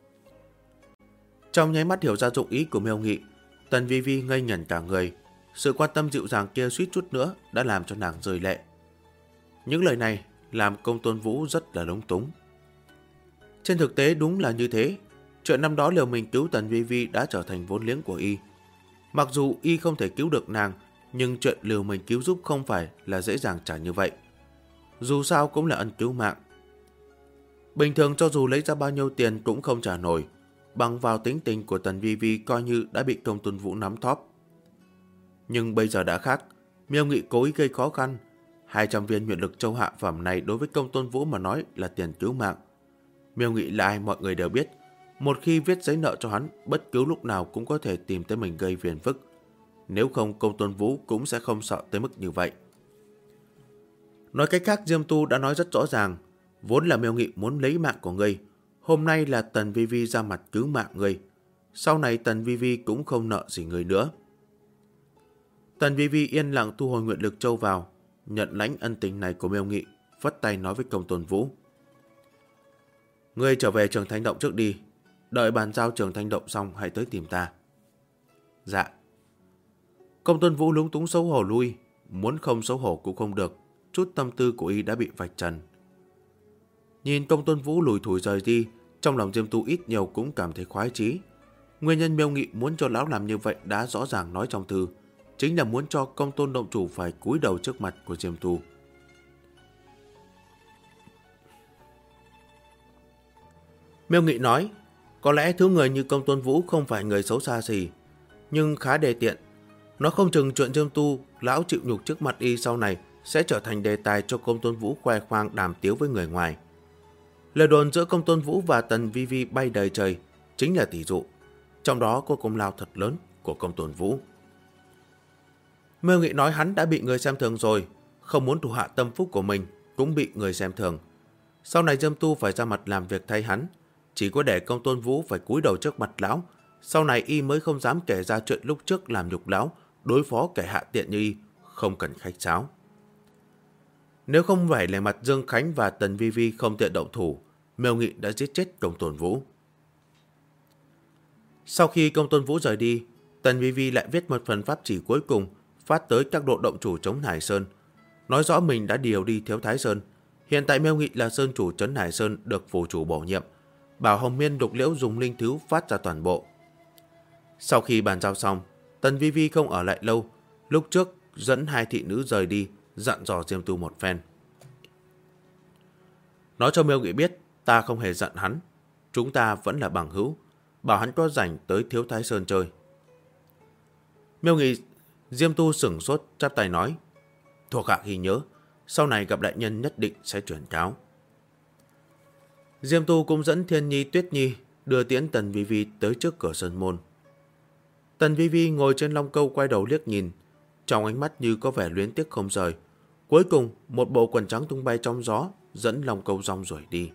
Trong nháy mắt hiểu ra dụng ý của Miêu Nghị, Tần Vi Vi ngây ngẩn cả người. Sự quan tâm dịu dàng kia suýt chút nữa đã làm cho nàng rơi lệ. Những lời này làm Công Tôn Vũ rất là lúng túng. Trên thực tế đúng là như thế. Chuyện năm đó liều mình cứu Tần Vi Vi đã trở thành vốn liếng của y. Mặc dù y không thể cứu được nàng, nhưng chuyện liều mình cứu giúp không phải là dễ dàng trả như vậy. Dù sao cũng là ân cứu mạng. Bình thường cho dù lấy ra bao nhiêu tiền cũng không trả nổi. Bằng vào tính tình của Tần Vi Vi coi như đã bị Công Tôn Vũ nắm thóp. Nhưng bây giờ đã khác. Miêu Nghị cố ý gây khó khăn. 200 viên nhuận lực châu hạ phẩm này đối với Công Tôn Vũ mà nói là tiền cứu mạng. Miêu Nghị là ai mọi người đều biết. Một khi viết giấy nợ cho hắn, bất cứ lúc nào cũng có thể tìm tới mình gây phiền phức. Nếu không, Công Tôn Vũ cũng sẽ không sợ tới mức như vậy. Nói cách khác, Diêm Tu đã nói rất rõ ràng. Vốn là Miêu Nghị muốn lấy mạng của ngươi. Hôm nay là Tần Vi Vi ra mặt cứu mạng ngươi. Sau này Tần Vi Vi cũng không nợ gì ngươi nữa. Tần Vi Vi yên lặng thu hồi nguyện lực châu vào, nhận lãnh ân tình này của Miêu Nghị, vất tay nói với Công Tôn Vũ. Ngươi trở về Trường Thanh Động trước đi. Đợi bàn giao Trường Thanh Động xong hãy tới tìm ta. Dạ. Công Tôn Vũ lúng túng xấu hổ lui. Muốn không xấu hổ cũng không được. Chút tâm tư của y đã bị vạch trần. Nhìn Công Tôn Vũ lùi thủi rời đi, trong lòng Diêm Tu ít nhiều cũng cảm thấy khoái chí. Nguyên nhân Miêu Nghị muốn cho lão làm như vậy đã rõ ràng nói trong thư, chính là muốn cho Công Tôn Động Chủ phải cúi đầu trước mặt của Diêm Tu. Miêu Nghị nói, có lẽ thứ người như Công Tôn Vũ không phải người xấu xa gì, nhưng khá đề tiện. Nó không chừng chuyện Diêm Tu lão chịu nhục trước mặt y sau này sẽ trở thành đề tài cho Công Tôn Vũ khoe khoang đàm tiếu với người ngoài. Lời đồn giữa Công Tôn Vũ và Tần Vi Vi bay đầy trời chính là tỷ dụ, trong đó có công lao thật lớn của Công Tôn Vũ. Miêu Nghị nói hắn đã bị người xem thường rồi, không muốn thủ hạ tâm phúc của mình cũng bị người xem thường. Sau này Diêm Tu phải ra mặt làm việc thay hắn, chỉ có để Công Tôn Vũ phải cúi đầu trước mặt lão, sau này y mới không dám kể ra chuyện lúc trước làm nhục lão, đối phó kẻ hạ tiện như y, không cần khách sáo. Nếu không phải lề mặt Dương Khánh và Tần Vi Vi không tiện động thủ, Miêu Nghị đã giết chết Công Tôn Vũ. Sau khi Công Tôn Vũ rời đi, Tần Vi Vi lại viết một phần pháp chỉ cuối cùng phát tới các độ động chủ trống Hải Sơn, nói rõ mình đã điều đi Thiếu Thái Sơn. Hiện tại Miêu Nghị là sơn chủ trấn Hải Sơn được phủ chủ bổ nhiệm, bảo Hồng Miên Đục Liễu dùng linh thú phát ra toàn bộ. Sau khi bàn giao xong, Tần Vi Vi không ở lại lâu, lúc trước dẫn hai thị nữ rời đi, dặn dò Diêm Tu một phen. Nói cho Miêu Nghị biết, ta không hề giận hắn, chúng ta vẫn là bằng hữu, bảo hắn có rảnh tới Thiếu Thái Sơn chơi. Miêu Nghị Diêm Tu sửng sốt chắp tay nói, thuộc hạ ghi nhớ, sau này gặp đại nhân nhất định sẽ chuyển cáo. Diêm Tu cũng dẫn Thiên Nhi Tuyết Nhi đưa tiễn Tần Vi Vi tới trước cửa sơn môn. Tần Vi Vi ngồi trên long câu quay đầu liếc nhìn, trong ánh mắt như có vẻ luyến tiếc không rời. Cuối cùng một bộ quần trắng tung bay trong gió dẫn long câu rong ruổi đi.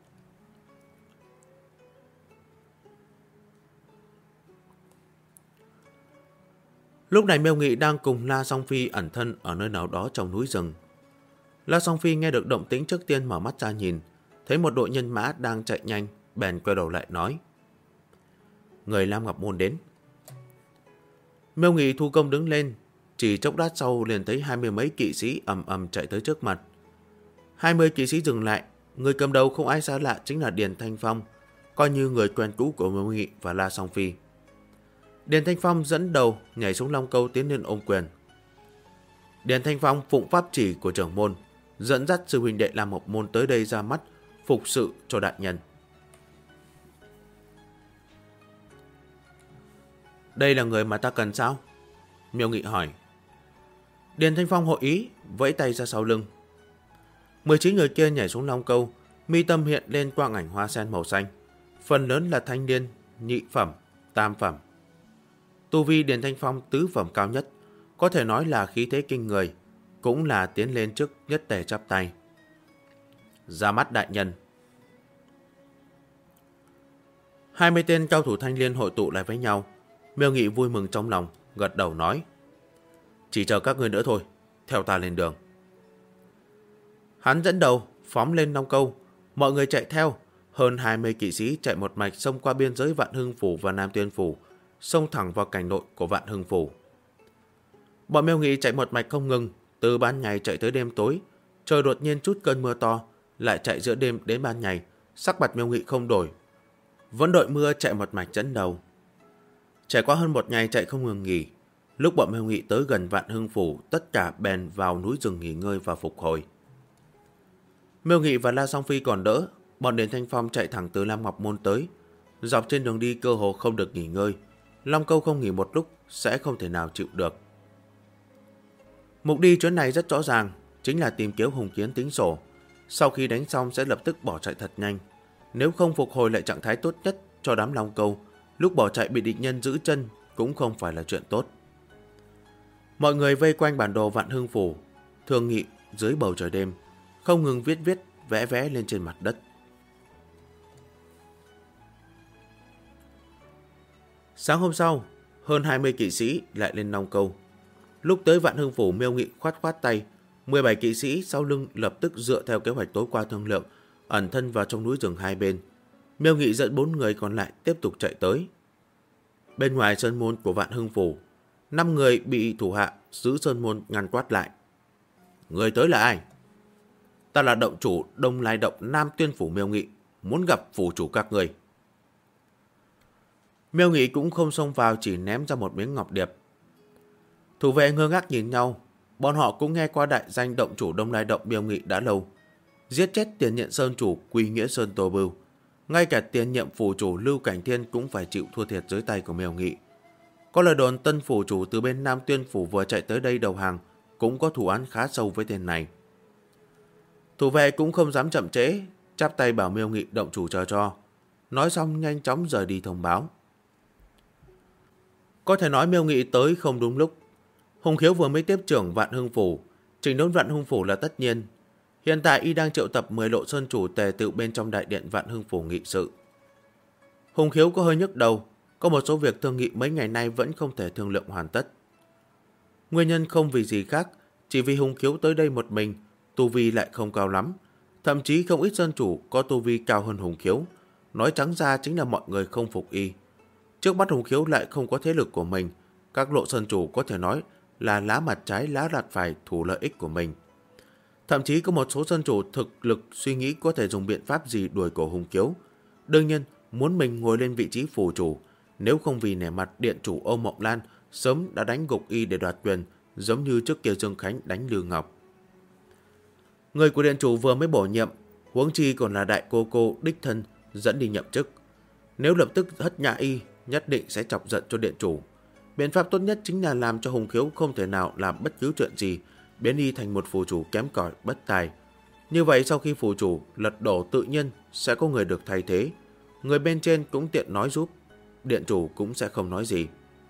Lúc này Miêu Nghị đang cùng La Song Phi ẩn thân ở nơi nào đó trong núi rừng. La Song Phi nghe được động tĩnh trước tiên mở mắt ra nhìn, thấy một đội nhân mã đang chạy nhanh, bèn quay đầu lại nói, người Lam Ngọc Môn đến. Miêu Nghị thu công đứng lên, chỉ chốc lát sau liền thấy 20 mấy kỵ sĩ ầm ầm chạy tới trước mặt. 20 kỵ sĩ dừng lại, người cầm đầu không ai xa lạ chính là Điền Thanh Phong, coi như người quen cũ của Miêu Nghị và La Song Phi. Điền Thanh Phong dẫn đầu nhảy xuống long câu tiến lên ôm quyền. Điền Thanh Phong phụng pháp chỉ của trưởng môn, dẫn dắt sư huynh đệ Lam Ngọc Môn tới đây ra mắt phục sự cho đại nhân. Đây là người mà ta cần sao? Miêu Nghị hỏi. Điền Thanh Phong hội ý, vẫy tay ra sau lưng. 19 người kia nhảy xuống long câu, mi tâm hiện lên quang ảnh hoa sen màu xanh. Phần lớn là thanh niên, nhị phẩm, tam phẩm. Tu vi Điền Thanh Phong tứ phẩm cao nhất, có thể nói là khí thế kinh người, cũng là tiến lên trước nhất tề chắp tay. Ra mắt đại nhân. 20 tên cao thủ thanh liên hội tụ lại với nhau. Miêu Nghị vui mừng trong lòng, gật đầu nói: chỉ chờ các ngươi nữa thôi, theo ta lên đường. Hắn dẫn đầu phóng lên long câu, mọi người chạy theo. Hơn 20 kỵ sĩ chạy một mạch xông qua biên giới Vạn Hưng Phủ và Nam Tuyên Phủ, xông thẳng vào cảnh nội của Vạn Hưng Phủ. Bọn Miêu Nghị chạy một mạch không ngừng, từ ban ngày chạy tới đêm tối. Trời đột nhiên trút cơn mưa to, lại chạy giữa đêm đến ban ngày. Sắc mặt Miêu Nghị không đổi, vẫn đội mưa chạy một mạch dẫn đầu. Trải qua hơn một ngày chạy không ngừng nghỉ, lúc bọn Miêu Nghị tới gần Vạn Hưng Phủ, tất cả bèn vào núi rừng nghỉ ngơi và phục hồi. Miêu Nghị và La Song Phi còn đỡ, bọn Điền Thanh Phong chạy thẳng từ Lam Ngọc Môn tới. Dọc trên đường đi cơ hồ không được nghỉ ngơi, long câu không nghỉ một lúc sẽ không thể nào chịu được. Mục đi chuyến này rất rõ ràng, chính là tìm kiếm Hùng Kiến tính sổ. Sau khi đánh xong sẽ lập tức bỏ chạy thật nhanh. Nếu không phục hồi lại trạng thái tốt nhất cho đám long câu, lúc bỏ chạy bị địch nhân giữ chân cũng không phải là chuyện tốt. Mọi người vây quanh bản đồ Vạn Hưng Phủ, thương nghị dưới bầu trời đêm, không ngừng viết vẽ vẽ lên trên mặt đất. Sáng hôm sau, hơn 20 kỵ sĩ lại lên long câu. Lúc tới Vạn Hưng Phủ, Miêu Nghị khoát khoát tay, 17 kỵ sĩ sau lưng lập tức dựa theo kế hoạch tối qua thương lượng, ẩn thân vào trong núi rừng hai bên. Miêu Nghị dẫn 4 người còn lại tiếp tục chạy tới. Bên ngoài sơn môn của Vạn Hưng Phủ, 5 người bị thủ hạ giữ sơn môn ngăn quát lại. Người tới là ai? Ta là động chủ Đông Lai Động Nam Tuyên Phủ Miêu Nghị, muốn gặp phủ chủ các người. Miêu Nghị cũng không xông vào, chỉ ném ra một miếng ngọc điệp. Thủ vệ ngơ ngác nhìn nhau, bọn họ cũng nghe qua đại danh động chủ Đông Lai Động Miêu Nghị đã lâu. Giết chết tiền nhiệm sơn chủ Quy Nghĩa Sơn Tô Bưu, ngay cả tiền nhiệm phủ chủ Lưu Cảnh Thiên cũng phải chịu thua thiệt dưới tay của Miêu Nghị. Có lời đồn tân phủ chủ từ bên Nam Tuyên Phủ vừa chạy tới đây đầu hàng, cũng có thù án khá sâu với tên này. Thủ vệ cũng không dám chậm trễ, chắp tay bảo Miêu Nghị động chủ chờ cho. Nói xong nhanh chóng rời đi thông báo. Có thể nói Miêu Nghị tới không đúng lúc. Hùng Khiếu vừa mới tiếp trưởng Vạn Hưng Phủ, chỉnh đốn Vạn Hưng Phủ là tất nhiên. Hiện tại y đang triệu tập 10 lộ sơn chủ tề tựu bên trong đại điện Vạn Hưng Phủ nghị sự. Hùng Khiếu có hơi nhức đầu, có một số việc thương nghị mấy ngày nay vẫn không thể thương lượng hoàn tất. Nguyên nhân không vì gì khác, chỉ vì Hùng Khiếu tới đây một mình, tu vi lại không cao lắm. Thậm chí không ít sơn chủ có tu vi cao hơn Hùng Khiếu. Nói trắng ra chính là mọi người không phục y. Trước mắt Hùng Khiếu lại không có thế lực của mình, các lộ sơn chủ có thể nói là lá mặt trái lá mặt phải thủ lợi ích của mình. Thậm chí có một số sơn chủ thực lực suy nghĩ có thể dùng biện pháp gì đuổi cổ Hùng Khiếu. Đương nhiên muốn mình ngồi lên vị trí phủ chủ, nếu không vì nể mặt điện chủ Âu Mộng Lan sớm đã đánh gục y để đoạt quyền, giống như trước kia Dương Khánh đánh Lưu Ngọc. Người của điện chủ vừa mới bổ nhiệm, huống chi còn là đại cô đích thân dẫn đi nhậm chức. Nếu lập tức hất nhã y, nhất định sẽ chọc giận cho điện chủ. Biện pháp tốt nhất chính là làm cho Hùng Khiếu không thể nào làm bất cứ chuyện gì, biến y thành một phù chủ kém cỏi bất tài. Như vậy sau khi phù chủ lật đổ tự nhiên sẽ có người được thay thế. Người bên trên cũng tiện nói giúp, điện chủ cũng sẽ không nói gì.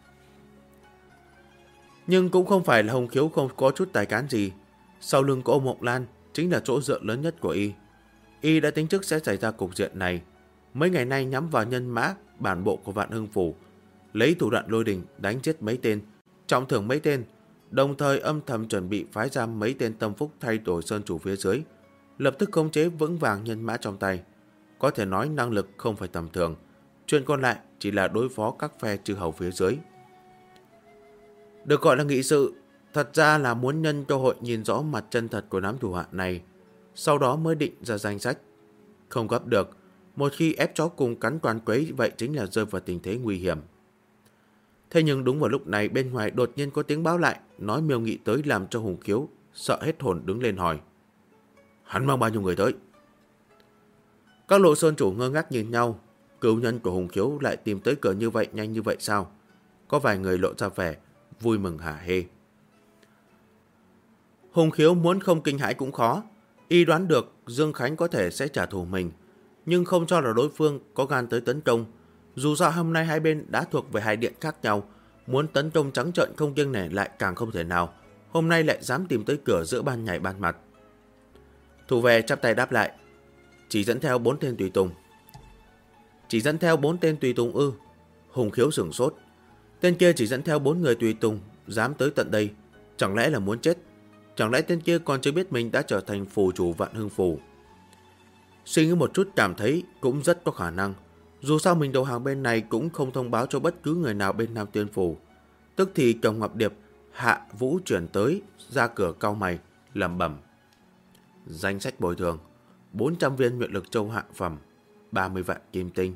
Nhưng cũng không phải là Hùng Khiếu không có chút tài cán gì. Sau lưng của Âu Mộng Lan chính là chỗ dựa lớn nhất của y. Y đã tính trước sẽ xảy ra cục diện này. Mấy ngày nay nhắm vào nhân mã bản bộ của Vạn Hưng Phủ, lấy thủ đoạn lôi đình đánh chết mấy tên, trọng thưởng mấy tên, đồng thời âm thầm chuẩn bị phái ra mấy tên tâm phúc thay đổi sơn chủ phía dưới, lập tức khống chế vững vàng nhân mã trong tay. Có thể nói năng lực không phải tầm thường, chuyện còn lại chỉ là đối phó các phe chư hầu phía dưới. Được gọi là nghị sự, thật ra là muốn nhân cơ hội nhìn rõ mặt chân thật của đám thủ hạ này, sau đó mới định ra danh sách. Không gấp được, một khi ép chó cùng cắn toàn quấy vậy chính là rơi vào tình thế nguy hiểm. Thế nhưng đúng vào lúc này bên ngoài đột nhiên có tiếng báo lại, nói Miêu Nghị tới, làm cho Hùng Khiếu sợ hết hồn đứng lên hỏi: hắn mang bao nhiêu người tới? Các lộ sơn chủ ngơ ngác nhìn nhau, cửu nhân của Hùng Khiếu lại tìm tới cửa như vậy, nhanh như vậy sao? Có vài người lộ ra vẻ vui mừng hả hê. Hùng Khiếu muốn không kinh hãi cũng khó. Y đoán được Dương Khánh có thể sẽ trả thù mình, nhưng không cho là đối phương có gan tới tấn công. Dù sao hôm nay hai bên đã thuộc về hai điện khác nhau, muốn tấn công trắng trợn không kiêng nể lại càng không thể nào. Hôm nay lại dám tìm tới cửa giữa ban ngày ban mặt. Thủ vệ chắp tay đáp lại. Chỉ dẫn theo 4 tên tùy tùng. Chỉ dẫn theo 4 tên tùy tùng ư? Hùng Khiếu sửng sốt. Tên kia chỉ dẫn theo 4 người tùy tùng, dám tới tận đây, chẳng lẽ là muốn chết? Chẳng lẽ tên kia còn chưa biết mình đã trở thành phù chủ Vạn Hưng Phủ? Suy nghĩ một chút cảm thấy cũng rất có khả năng. Dù sao mình đầu hàng bên này cũng không thông báo cho bất cứ người nào bên Nam Tiên Phủ. Tức thì Cầm Ngọc Điệp hạ vũ chuyển tới, ra cửa cau mày, lẩm bẩm. Danh sách bồi thường 400 viên nguyện lực châu hạng phẩm, 30 vạn kim tinh.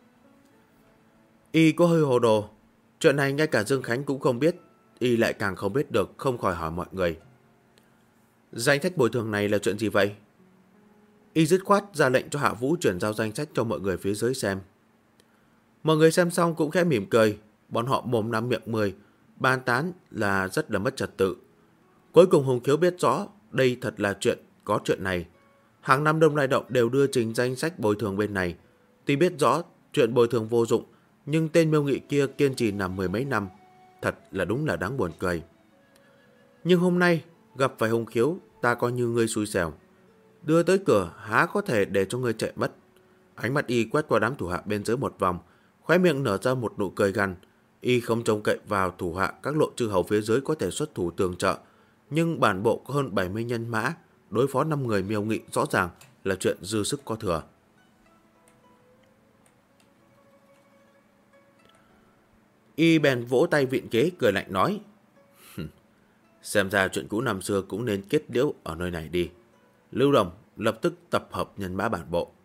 Y có hơi hồ đồ. Chuyện này ngay cả Dương Khánh cũng không biết. Y lại càng không biết được, không khỏi hỏi mọi người. Danh sách bồi thường này là chuyện gì vậy? Y dứt khoát ra lệnh cho Hạ Vũ chuyển giao danh sách cho mọi người phía dưới xem. Mọi người xem xong cũng khẽ mỉm cười. Bọn họ mồm năm miệng 10, bàn tán là rất là mất trật tự. Cuối cùng Hùng Khiếu biết rõ đây thật là có chuyện này. Hàng năm Đông Lai Động đều đưa trình danh sách bồi thường bên này. Tuy biết rõ chuyện bồi thường vô dụng, nhưng tên Miêu Nghị kia kiên trì nằm 10 mấy năm. Thật là đúng là đáng buồn cười. Nhưng hôm nay gặp phải Hùng Khiếu, ta coi như ngươi xui xẻo. Đưa tới cửa há có thể để cho ngươi chạy mất. Ánh mắt Y quét qua đám thủ hạ bên dưới một vòng, khóe miệng nở ra một nụ cười gằn. Y không trông cậy vào thủ hạ các lộ chư hầu phía dưới có thể xuất thủ tường trợ, nhưng bản bộ có hơn 70 nhân mã, đối phó 5 người Miêu Nghị rõ ràng là chuyện dư sức có thừa. Y bèn vỗ tay vịn ghế cười lạnh nói. Xem ra chuyện cũ năm xưa cũng nên kết liễu ở nơi này đi. Lưu Đồng lập tức tập hợp nhân mã bản bộ.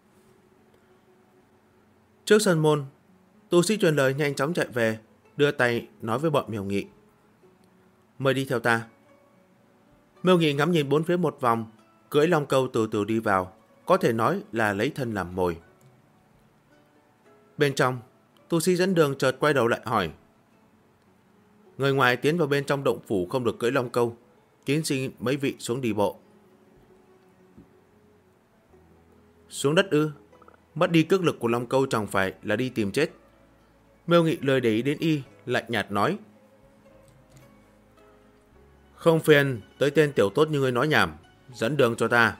Trước sân môn, tu sĩ truyền lời nhanh chóng chạy về, đưa tay nói với bọn Miêu Nghị. Mời đi theo ta. Miêu Nghị ngắm nhìn bốn phía một vòng, cưỡi long câu từ từ đi vào, có thể nói là lấy thân làm mồi. Bên trong, tu sĩ dẫn đường chợt quay đầu lại hỏi. Người ngoài tiến vào bên trong động phủ không được cưỡi long câu, kính xin mấy vị xuống đi bộ. Xuống đất ư? Mất đi cước lực của long câu chẳng phải là đi tìm chết. Miêu Nghị lời để ý đến Y, lạnh nhạt nói. Không phiền tới tên tiểu tốt như ngươi nói nhảm, dẫn đường cho ta.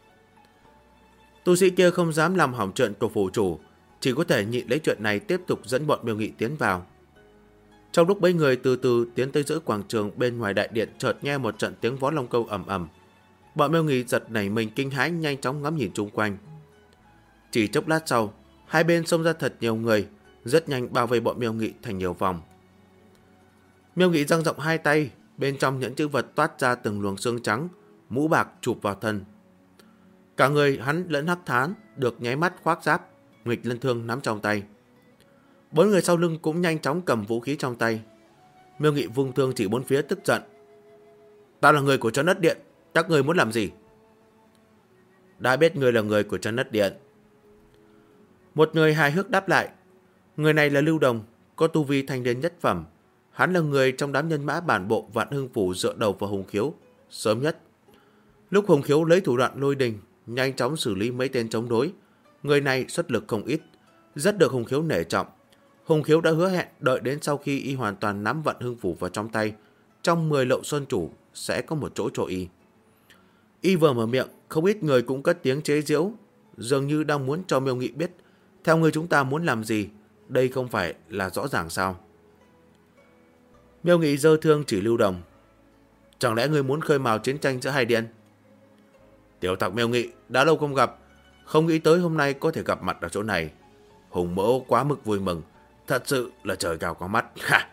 Tu sĩ kia không dám làm hỏng chuyện của phủ chủ, chỉ có thể nhịn lấy chuyện này tiếp tục dẫn bọn Miêu Nghị tiến vào. Trong lúc mấy người từ từ tiến tới giữa quảng trường bên ngoài đại điện, chợt nghe một trận tiếng vó long câu ầm ầm. Bọn Miêu Nghị giật nảy mình kinh hãi, nhanh chóng ngắm nhìn chung quanh. Chỉ chốc lát sau, hai bên xông ra thật nhiều người, rất nhanh bao vây bọn Miêu Nghị thành nhiều vòng. Miêu Nghị dang rộng hai tay, bên trong những chữ vật toát ra từng luồng xương trắng, mũ bạc chụp vào thân. Cả người hắn lẫn Hắc Thán được nháy mắt khoác giáp, nghịch lân thương nắm trong tay. 4 người sau lưng cũng nhanh chóng cầm vũ khí trong tay. Miêu Nghị vung thương chỉ bốn phía tức giận. Ta là người của Trấn Đất Điện, các người muốn làm gì? Đã biết người là người của Trấn Đất Điện. Một người hài hước đáp lại. Người này là Lưu Đồng, có tu vi thanh niên nhất phẩm. Hắn là người trong đám nhân mã bản bộ Vạn Hưng Phủ dựa đầu vào Hùng Khiếu sớm nhất. Lúc Hùng Khiếu lấy thủ đoạn lôi đình, nhanh chóng xử lý mấy tên chống đối. Người này xuất lực không ít, rất được Hùng Khiếu nể trọng. Hùng Khiếu đã hứa hẹn đợi đến sau khi Y hoàn toàn nắm Vạn Hưng Phủ vào trong tay, trong 10 lậu sơn chủ sẽ có một chỗ cho Y. Y vừa mở miệng, không ít người cũng cất tiếng chế giễu, dường như đang muốn cho Miêu Nghị biết, theo người chúng ta muốn làm gì, đây không phải là rõ ràng sao? Miêu Nghị giơ thương chỉ Lưu Đồng. Chẳng lẽ người muốn khơi mào chiến tranh giữa hai điện? Tiểu tặc Miêu Nghị, đã lâu không gặp, không nghĩ tới hôm nay có thể gặp mặt ở chỗ này. Hùng mẫu quá mức vui mừng, thật sự là trời cao có mắt.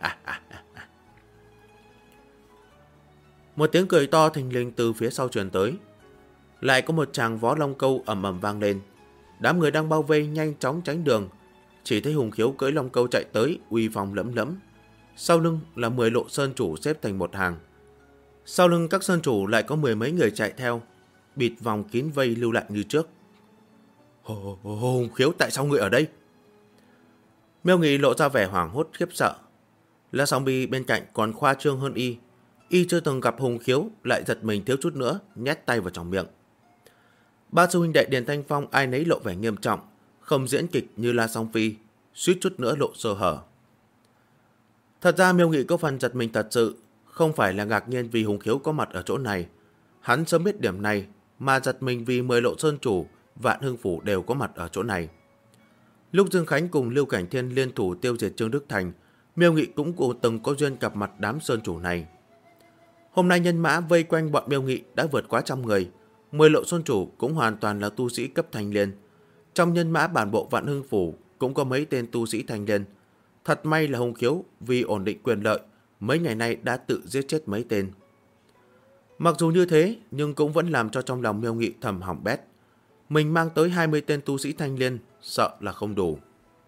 Một tiếng cười to thình lình từ phía sau truyền tới. Lại có một tràng vó long câu ầm ầm vang lên. Đám người đang bao vây nhanh chóng tránh đường. Chỉ thấy Hùng Khiếu cưỡi long câu chạy tới, uy phong lẫm lẫm. Sau lưng là 10 lộ sơn chủ xếp thành một hàng. Sau lưng các sơn chủ lại có 10 mấy người chạy theo, bịt vòng kín vây lưu lại như trước. Hùng Khiếu, tại sao người ở đây? Miêu Nghị lộ ra vẻ hoảng hốt khiếp sợ. La Song Bi bên cạnh còn khoa trương hơn Y. Y chưa từng gặp Hùng Khiếu, lại giật mình thiếu chút nữa nhét tay vào trong miệng. Ba sư huynh đệ Điền Thanh Phong ai nấy lộ vẻ nghiêm trọng, không diễn kịch như La Song Phi, suýt chút nữa lộ sơ hở. Thật ra Miêu Nghị có phần giật mình thật sự, không phải là ngạc nhiên vì Hùng Khiếu có mặt ở chỗ này. Hắn sớm biết điểm này, mà giật mình vì 10 lộ sơn chủ, Vạn Hưng Phủ đều có mặt ở chỗ này. Lúc Dương Khánh cùng Lưu Cảnh Thiên liên thủ tiêu diệt Trương Đức Thành, Miêu Nghị cũng từng có duyên gặp mặt đám sơn chủ này. Hôm nay nhân mã vây quanh bọn Miêu Nghị đã vượt quá 100 người, 10 lộ sơn chủ cũng hoàn toàn là tu sĩ cấp thành liên. Trong nhân mã bản bộ Vạn Hưng Phủ cũng có mấy tên tu sĩ thành liên. Thật may là Hùng Khiếu vì ổn định quyền lợi, mấy ngày nay đã tự giết chết mấy tên. Mặc dù như thế, nhưng cũng vẫn làm cho trong lòng Miêu Nghị thầm hỏng bét. Mình mang tới 20 tên tu sĩ thanh liên, sợ là không đủ.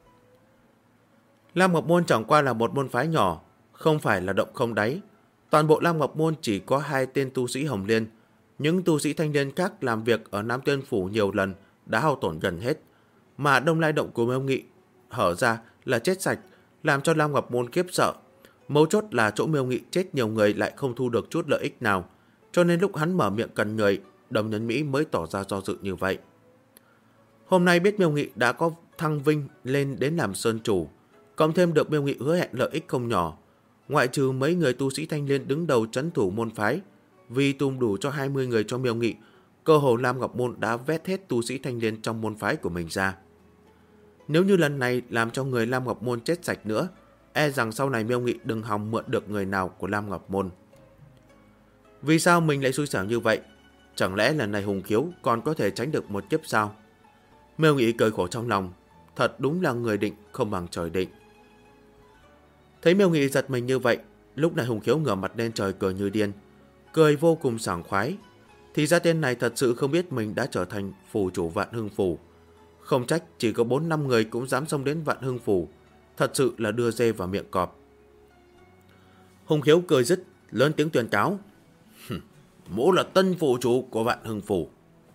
Lam Ngọc Môn chẳng qua là một môn phái nhỏ, không phải là động không đáy. Toàn bộ Lam Ngọc Môn chỉ có 2 tên tu sĩ Hồng Liên. Những tu sĩ thanh liên khác làm việc ở Nam Tuyên Phủ nhiều lần đã hao tổn gần hết. Mà Đông Lai Động của Miêu Nghị hở ra là chết sạch, làm cho Lam Ngọc Môn khiếp sợ. Mấu chốt là chỗ Miêu Nghị chết nhiều người lại không thu được chút lợi ích nào. Cho nên lúc hắn mở miệng cần người, Đồng Nhân Mỹ mới tỏ ra do dự như vậy. Hôm nay biết Miêu Nghị đã có thăng vinh lên đến làm sơn chủ, cộng thêm được Miêu Nghị hứa hẹn lợi ích không nhỏ. Ngoại trừ mấy người tu sĩ thanh liên đứng đầu trấn thủ môn phái, vì tùm đủ cho 20 người cho Miêu Nghị, cơ hồ Lam Ngọc Môn đã vét hết tu sĩ thanh liên trong môn phái của mình ra. Nếu như lần này làm cho người Lam Ngọc Môn chết sạch nữa, e rằng sau này Miêu Nghị đừng hòng mượn được người nào của Lam Ngọc Môn. Vì sao mình lại xui xẻo như vậy? Chẳng lẽ lần này Hùng Khiếu còn có thể tránh được một kiếp sao? Miêu Nghị cười khổ trong lòng, thật đúng là người định không bằng trời định. Thấy Miêu Nghị giật mình như vậy, lúc này Hùng Khiếu ngửa mặt lên trời cười như điên, cười vô cùng sảng khoái. Thì ra tên này thật sự không biết mình đã trở thành phủ chủ Vạn Hưng Phủ. Không trách chỉ có 4-5 người cũng dám xông đến Vạn Hưng Phủ, thật sự là đưa dê vào miệng cọp. Hùng Khiếu cười dứt, lớn tiếng tuyên cáo: Mỗ là tân phủ chủ của Vạn Hưng Phủ.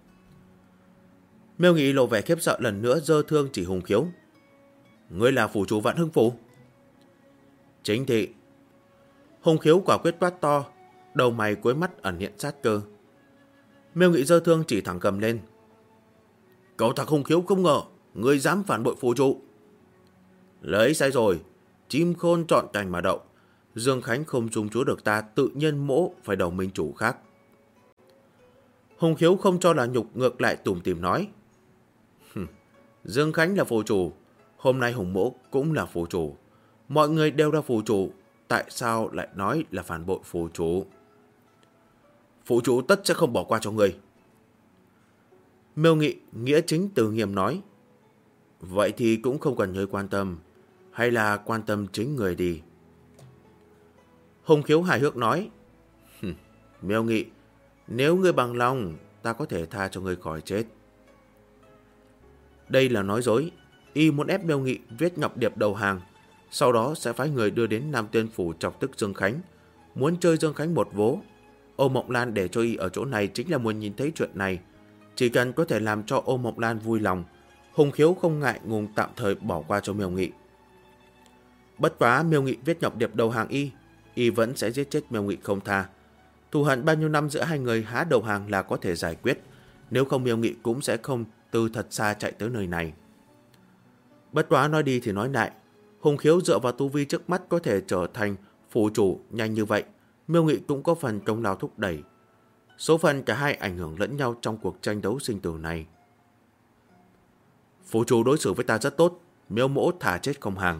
Miêu Nghị lộ vẻ khiếp sợ lần nữa, giơ thương chỉ Hùng Khiếu: Ngươi là phủ chủ Vạn Hưng Phủ? Chính thị. Hùng Khiếu quả quyết quát to, đầu mày cuối mắt ẩn hiện sát cơ. Miêu Nghị giơ thương chỉ thẳng cầm lên: Cậu thằng Hùng Khiếu không ngờ ngươi dám phản bội phủ chủ. Lấy sai rồi, chim khôn chọn cành mà đậu. Dương Khánh không dung chúa được ta, tự nhiên mỗ phải đầu minh chủ khác. Hùng Khiếu không cho là nhục, ngược lại tủm tỉm nói: Dương Khánh là phủ chủ, hôm nay Hùng mỗ cũng là phủ chủ. Mọi người đều là phủ chủ, tại sao lại nói là phản bội phủ chủ? Phủ chủ tất sẽ không bỏ qua cho người. Miêu Nghị nghĩa chính từ nghiêm nói: Vậy thì cũng không cần ngươi quan tâm, hay là quan tâm chính người đi. Hùng Khiếu hài hước nói: Miêu Nghị, nếu ngươi bằng lòng, ta có thể tha cho ngươi khỏi chết. Đây là nói dối, y muốn ép Miêu Nghị viết ngọc điệp đầu hàng, sau đó sẽ phái người đưa đến Nam Tuyên Phủ chọc tức Dương Khánh, muốn chơi Dương Khánh một vố. Ô Mộng Lan để cho y ở chỗ này chính là muốn nhìn thấy chuyện này. Chỉ cần có thể làm cho Ô Mộng Lan vui lòng, Hùng Khiếu không ngại ngùng tạm thời bỏ qua cho Miêu Nghị. Bất quá Miêu Nghị viết ngọc điệp đầu hàng y vẫn sẽ giết chết Miêu Nghị không tha. Thù hận bao nhiêu năm giữa hai người há đầu hàng là có thể giải quyết, nếu không Miêu Nghị cũng sẽ không từ thật xa chạy tới nơi này. Bất quá nói đi thì nói lại, Hùng Khiếu dựa vào tu vi trước mắt có thể trở thành phủ chủ nhanh như vậy, Miêu Nghị cũng có phần công lao thúc đẩy. Số phận cả hai ảnh hưởng lẫn nhau trong cuộc tranh đấu sinh tử này. Phủ chủ đối xử với ta rất tốt, Miêu mỗ thả chết không hàng.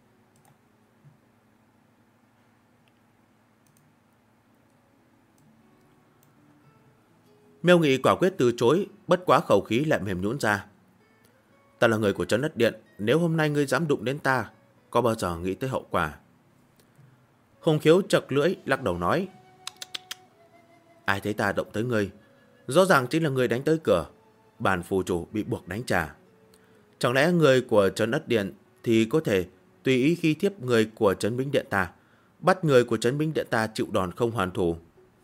Miêu Nghị quả quyết từ chối, bất quá khẩu khí lại mềm nhũn ra. Ta là người của Trấn Đất Điện, nếu hôm nay ngươi dám đụng đến ta, có bao giờ nghĩ tới hậu quả? Hùng Khiếu chật lưỡi, lắc đầu nói: Ai thấy ta động tới ngươi, rõ ràng chính là người đánh tới cửa, bản phù chủ bị buộc đánh trả. Chẳng lẽ người của Trấn Đất Điện thì có thể tùy ý khi thiếp người của Trấn Bính Điện ta, bắt người của Trấn Bính Điện ta chịu đòn không hoàn thủ?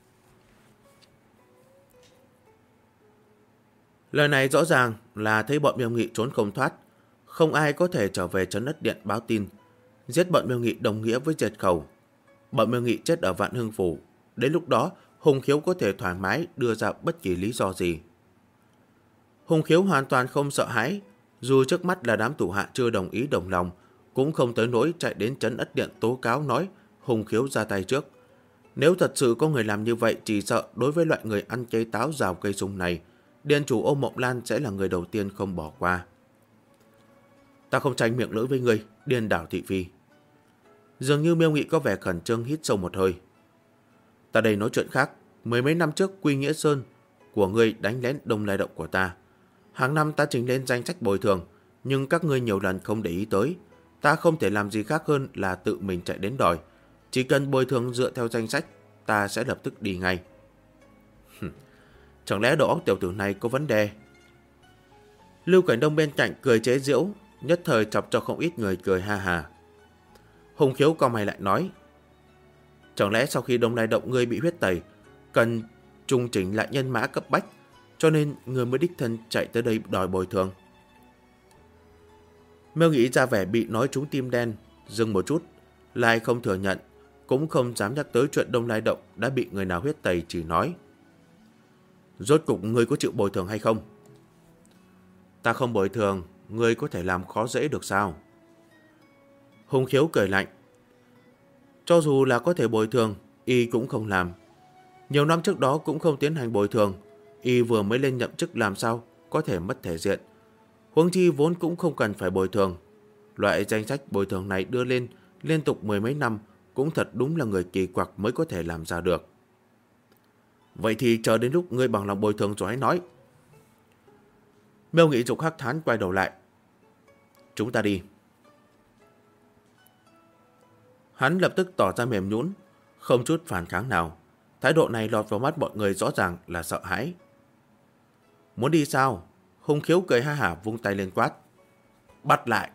Lời này rõ ràng là thấy bọn Miêu Nghị trốn không thoát, không ai có thể trở về Trấn Đất Điện báo tin. Giết bọn Miêu Nghị đồng nghĩa với diệt khẩu. Bọn Miêu Nghị chết ở Vạn Hưng Phủ, đến lúc đó Hùng Khiếu có thể thoải mái đưa ra bất kỳ lý do gì. Hùng Khiếu hoàn toàn không sợ hãi, dù trước mắt là đám thủ hạ chưa đồng ý đồng lòng, cũng không tới nỗi chạy đến trấn ất điện tố cáo nói Hùng Khiếu ra tay trước. Nếu thật sự có người làm như vậy, chỉ sợ đối với loại người ăn cháy táo rào cây sung này, điện chủ Ô Mộng Lan sẽ là người đầu tiên không bỏ qua. Ta không tranh miệng lưỡi với ngươi, điên đảo thị phi. Dường như Miêu Nghị có vẻ khẩn trương hít sâu một hơi. Ta đây nói chuyện khác. Mười mấy năm trước Quy Nghĩa Sơn của ngươi đánh lén Đông Lai Động của ta. Hàng năm ta trình lên danh sách bồi thường, nhưng các ngươi nhiều lần không để ý tới. Ta không thể làm gì khác hơn là tự mình chạy đến đòi. Chỉ cần bồi thường dựa theo danh sách, ta sẽ lập tức đi ngay. Chẳng lẽ đầu óc tiểu tử này có vấn đề? Lưu Cảnh Đông bên cạnh cười chế giễu, nhất thời chọc cho không ít người cười ha hà. Hùng Khiếu cau mày lại nói, chẳng lẽ sau khi Đông Lai Động ngươi bị huyết tẩy, cần trung chỉnh lại nhân mã cấp bách, cho nên ngươi mới đích thân chạy tới đây đòi bồi thường? Miêu Nghị ra vẻ bị nói trúng tim đen, dừng một chút, lại không thừa nhận, cũng không dám nhắc tới chuyện Đông Lai Động đã bị người nào huyết tẩy, chỉ nói, rốt cục ngươi có chịu bồi thường hay không? Ta không bồi thường, ngươi có thể làm khó dễ được sao? Hùng Khiếu cười lạnh, cho dù là có thể bồi thường, y cũng không làm. Nhiều năm trước đó cũng không tiến hành bồi thường, y vừa mới lên nhậm chức làm sao có thể mất thể diện. Huống chi vốn cũng không cần phải bồi thường. Loại danh sách bồi thường này đưa lên liên tục mười mấy năm cũng thật đúng là người kỳ quặc mới có thể làm ra được. Vậy thì chờ đến lúc ngươi bằng lòng bồi thường rồi hãy nói. Miêu Nghị Dục hắc thán quay đầu lại. Chúng ta đi. Hắn lập tức tỏ ra mềm nhũn, không chút phản kháng nào. Thái độ này lọt vào mắt mọi người rõ ràng là sợ hãi. Muốn đi sao? Hùng Khiếu cười ha hả vung tay lên quát. Bắt lại!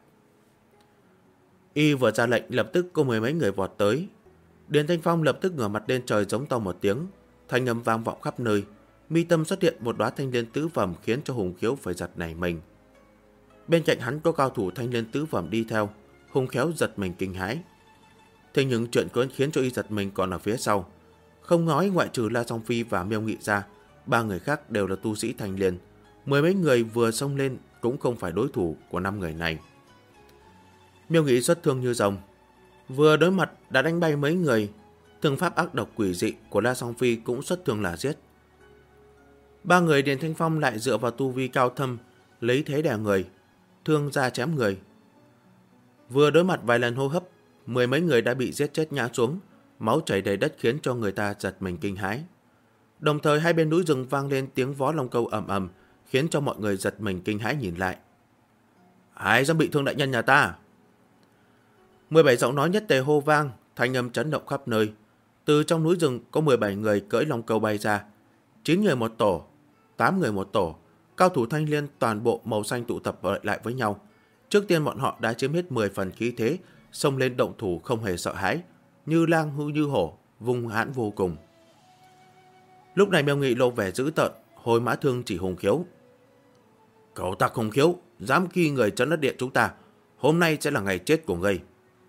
Y vừa ra lệnh, lập tức có mười mấy người vọt tới. Điền Thanh Phong lập tức ngửa mặt lên trời giống to một tiếng, thanh âm vang vọng khắp nơi. Mi tâm xuất hiện một đóa thanh liên tứ phẩm khiến cho Hùng Khiếu phải giật nảy mình. Bên cạnh hắn có cao thủ thanh liên tứ phẩm đi theo, Hùng Khiếu giật mình kinh hãi. Thế nhưng chuyện khiến cho y giật mình còn ở phía sau. Không nói ngoại trừ La Song Phi và Miêu Nghị ra, ba người khác đều là tu sĩ thanh liên. Mười mấy người vừa xông lên cũng không phải đối thủ của 5 người này. Miêu Nghị xuất thương như rồng, vừa đối mặt đã đánh bay mấy người. Thương pháp ác độc quỷ dị của La Song Phi cũng xuất thương là giết. Ba người Điền Thanh Phong lại dựa vào tu vi cao thâm, lấy thế đè người, thương ra chém người. Vừa đối mặt vài lần hô hấp, mười mấy người đã bị giết chết ngã xuống, máu chảy đầy đất khiến cho người ta giật mình kinh hãi. Đồng thời hai bên núi rừng vang lên tiếng vó long câu ầm ầm, khiến cho mọi người giật mình kinh hãi nhìn lại. Ai dám bị thương đại nhân nhà ta? 17 giọng nói nhất tề hô vang, thanh âm chấn động khắp nơi. Từ trong núi rừng có 17 người cưỡi long câu bay ra, 9 người một tổ, 8 người một tổ, cao thủ thanh liên toàn bộ màu xanh tụ tập lại với nhau. Trước tiên bọn họ đã chiếm hết 10 phần khí thế, xông lên động thủ không hề sợ hãi, như lang hư như hổ, vung hãn vô cùng. Lúc này Miêu Nghị lộ vẻ dữ tợn, hồi mã thương chỉ Hùng Khiếu. Cậu ta Hùng Khiếu, dám ghi người trấn đất điện chúng ta, hôm nay sẽ là ngày chết của ngươi.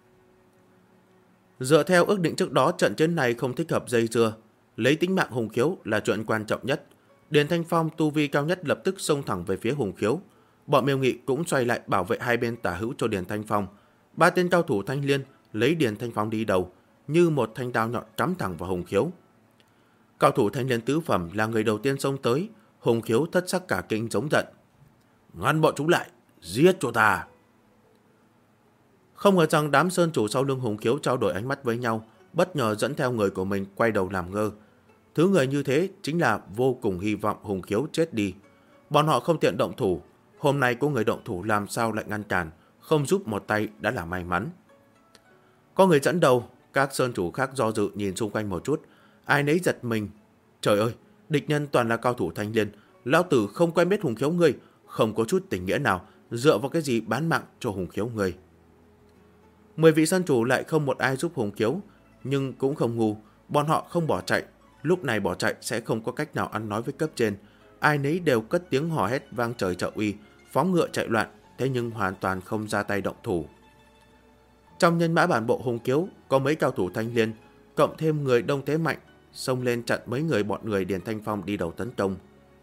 Dựa theo ước định trước đó, trận chiến này không thích hợp dây dưa, lấy tính mạng Hùng Khiếu là chuyện quan trọng nhất. Điền Thanh Phong tu vi cao nhất lập tức xông thẳng về phía Hùng Khiếu. Bọn Miêu Nghị cũng xoay lại bảo vệ hai bên tả hữu cho Điền Thanh Phong. Ba tên cao thủ thanh liên lấy Điền Thanh Phong đi đầu, như một thanh đao nhọn cắm thẳng vào Hùng Khiếu. Cao thủ thanh liên tứ phẩm là người đầu tiên xông tới. Hùng Khiếu thất sắc cả kinh giống giận. Ngăn bọn chúng lại, giết cho ta! Không ngờ rằng đám sơn chủ sau lưng Hùng Khiếu trao đổi ánh mắt với nhau, bất ngờ dẫn theo người của mình quay đầu làm ngơ. Thứ người như thế chính là vô cùng hy vọng Hùng Khiếu chết đi. Bọn họ không tiện động thủ, hôm nay có người động thủ làm sao lại ngăn cản, không giúp một tay đã là may mắn. Có người dẫn đầu, các sơn chủ khác do dự nhìn xung quanh một chút, ai nấy giật mình. Trời ơi, địch nhân toàn là cao thủ thanh liên, lão tử không quen biết Hùng Khiếu ngươi, không có chút tình nghĩa nào, dựa vào cái gì bán mạng cho Hùng Khiếu ngươi. 10 vị sơn chủ lại không một ai giúp Hùng Khiếu, nhưng cũng không ngu, bọn họ không bỏ chạy. Lúc này bỏ chạy sẽ không có cách nào ăn nói với cấp trên, ai nấy đều cất tiếng hò hét vang trời trợ uy, phóng ngựa chạy loạn, thế nhưng hoàn toàn không ra tay động thủ. Trong nhân mã bản bộ Hùng Khiếu có mấy cao thủ thanh liên, cộng thêm người đông thế mạnh, xông lên chặn mấy người bọn người Điền Thanh Phong đi đầu tấn công.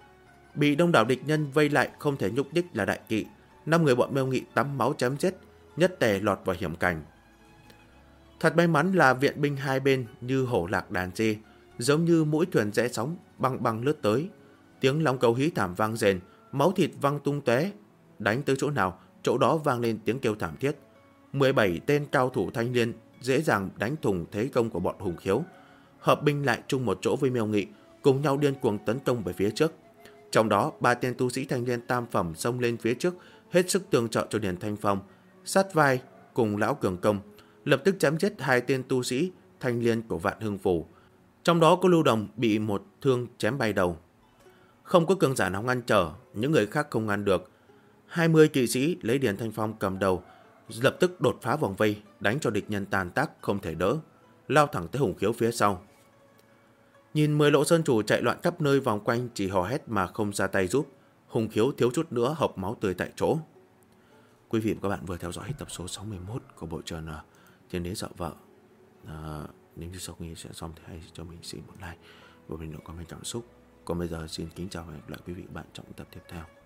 Bị đông đảo địch nhân vây lại không thể nhúc nhích là đại kỵ. 5 người bọn Miêu Nghị tắm máu chém giết, nhất tề lọt vào hiểm cảnh. Thật may mắn là viện binh hai bên như hổ lạc đàn dê, giống như mũi thuyền rẽ sóng băng băng lướt tới. Tiếng long cầu hí thảm vang rền, máu thịt văng tung tóe, đánh tới chỗ nào, chỗ đó vang lên tiếng kêu thảm thiết. 17 tên cao thủ thanh niên dễ dàng đánh thủng thế công của bọn Hùng Khiếu, hợp binh lại chung một chỗ với Miêu Nghị, cùng nhau điên cuồng tấn công về phía trước. Trong đó, 3 tên tu sĩ thanh niên tam phẩm xông lên phía trước, hết sức tương trợ cho Điền Thanh Phong, sát vai cùng lão cường công, lập tức chém giết 2 tên tu sĩ thanh niên của Vạn Hưng Phủ. Trong đó có Lưu Đồng bị một thương chém bay đầu. Không có cường giả nào ngăn trở, những người khác không ngăn được. 20 kỵ sĩ lấy Điền Thanh Phong cầm đầu, lập tức đột phá vòng vây, đánh cho địch nhân tàn tác không thể đỡ, lao thẳng tới Hùng Khiếu phía sau. Nhìn 10 lộ sơn chủ chạy loạn khắp nơi vòng quanh chỉ hò hét mà không ra tay giúp, Hùng Khiếu thiếu chút nữa hộc máu tươi tại chỗ. Quý vị và các bạn vừa theo dõi hết tập số 61 của bộ truyện Thiên Đế Sợ Vợ. Nếu như sau khi sẽ xong thì hãy cho mình xin một like và bình luận comment cảm xúc. Còn bây giờ xin kính chào và hẹn gặp lại quý vị và các bạn trong tập tiếp theo.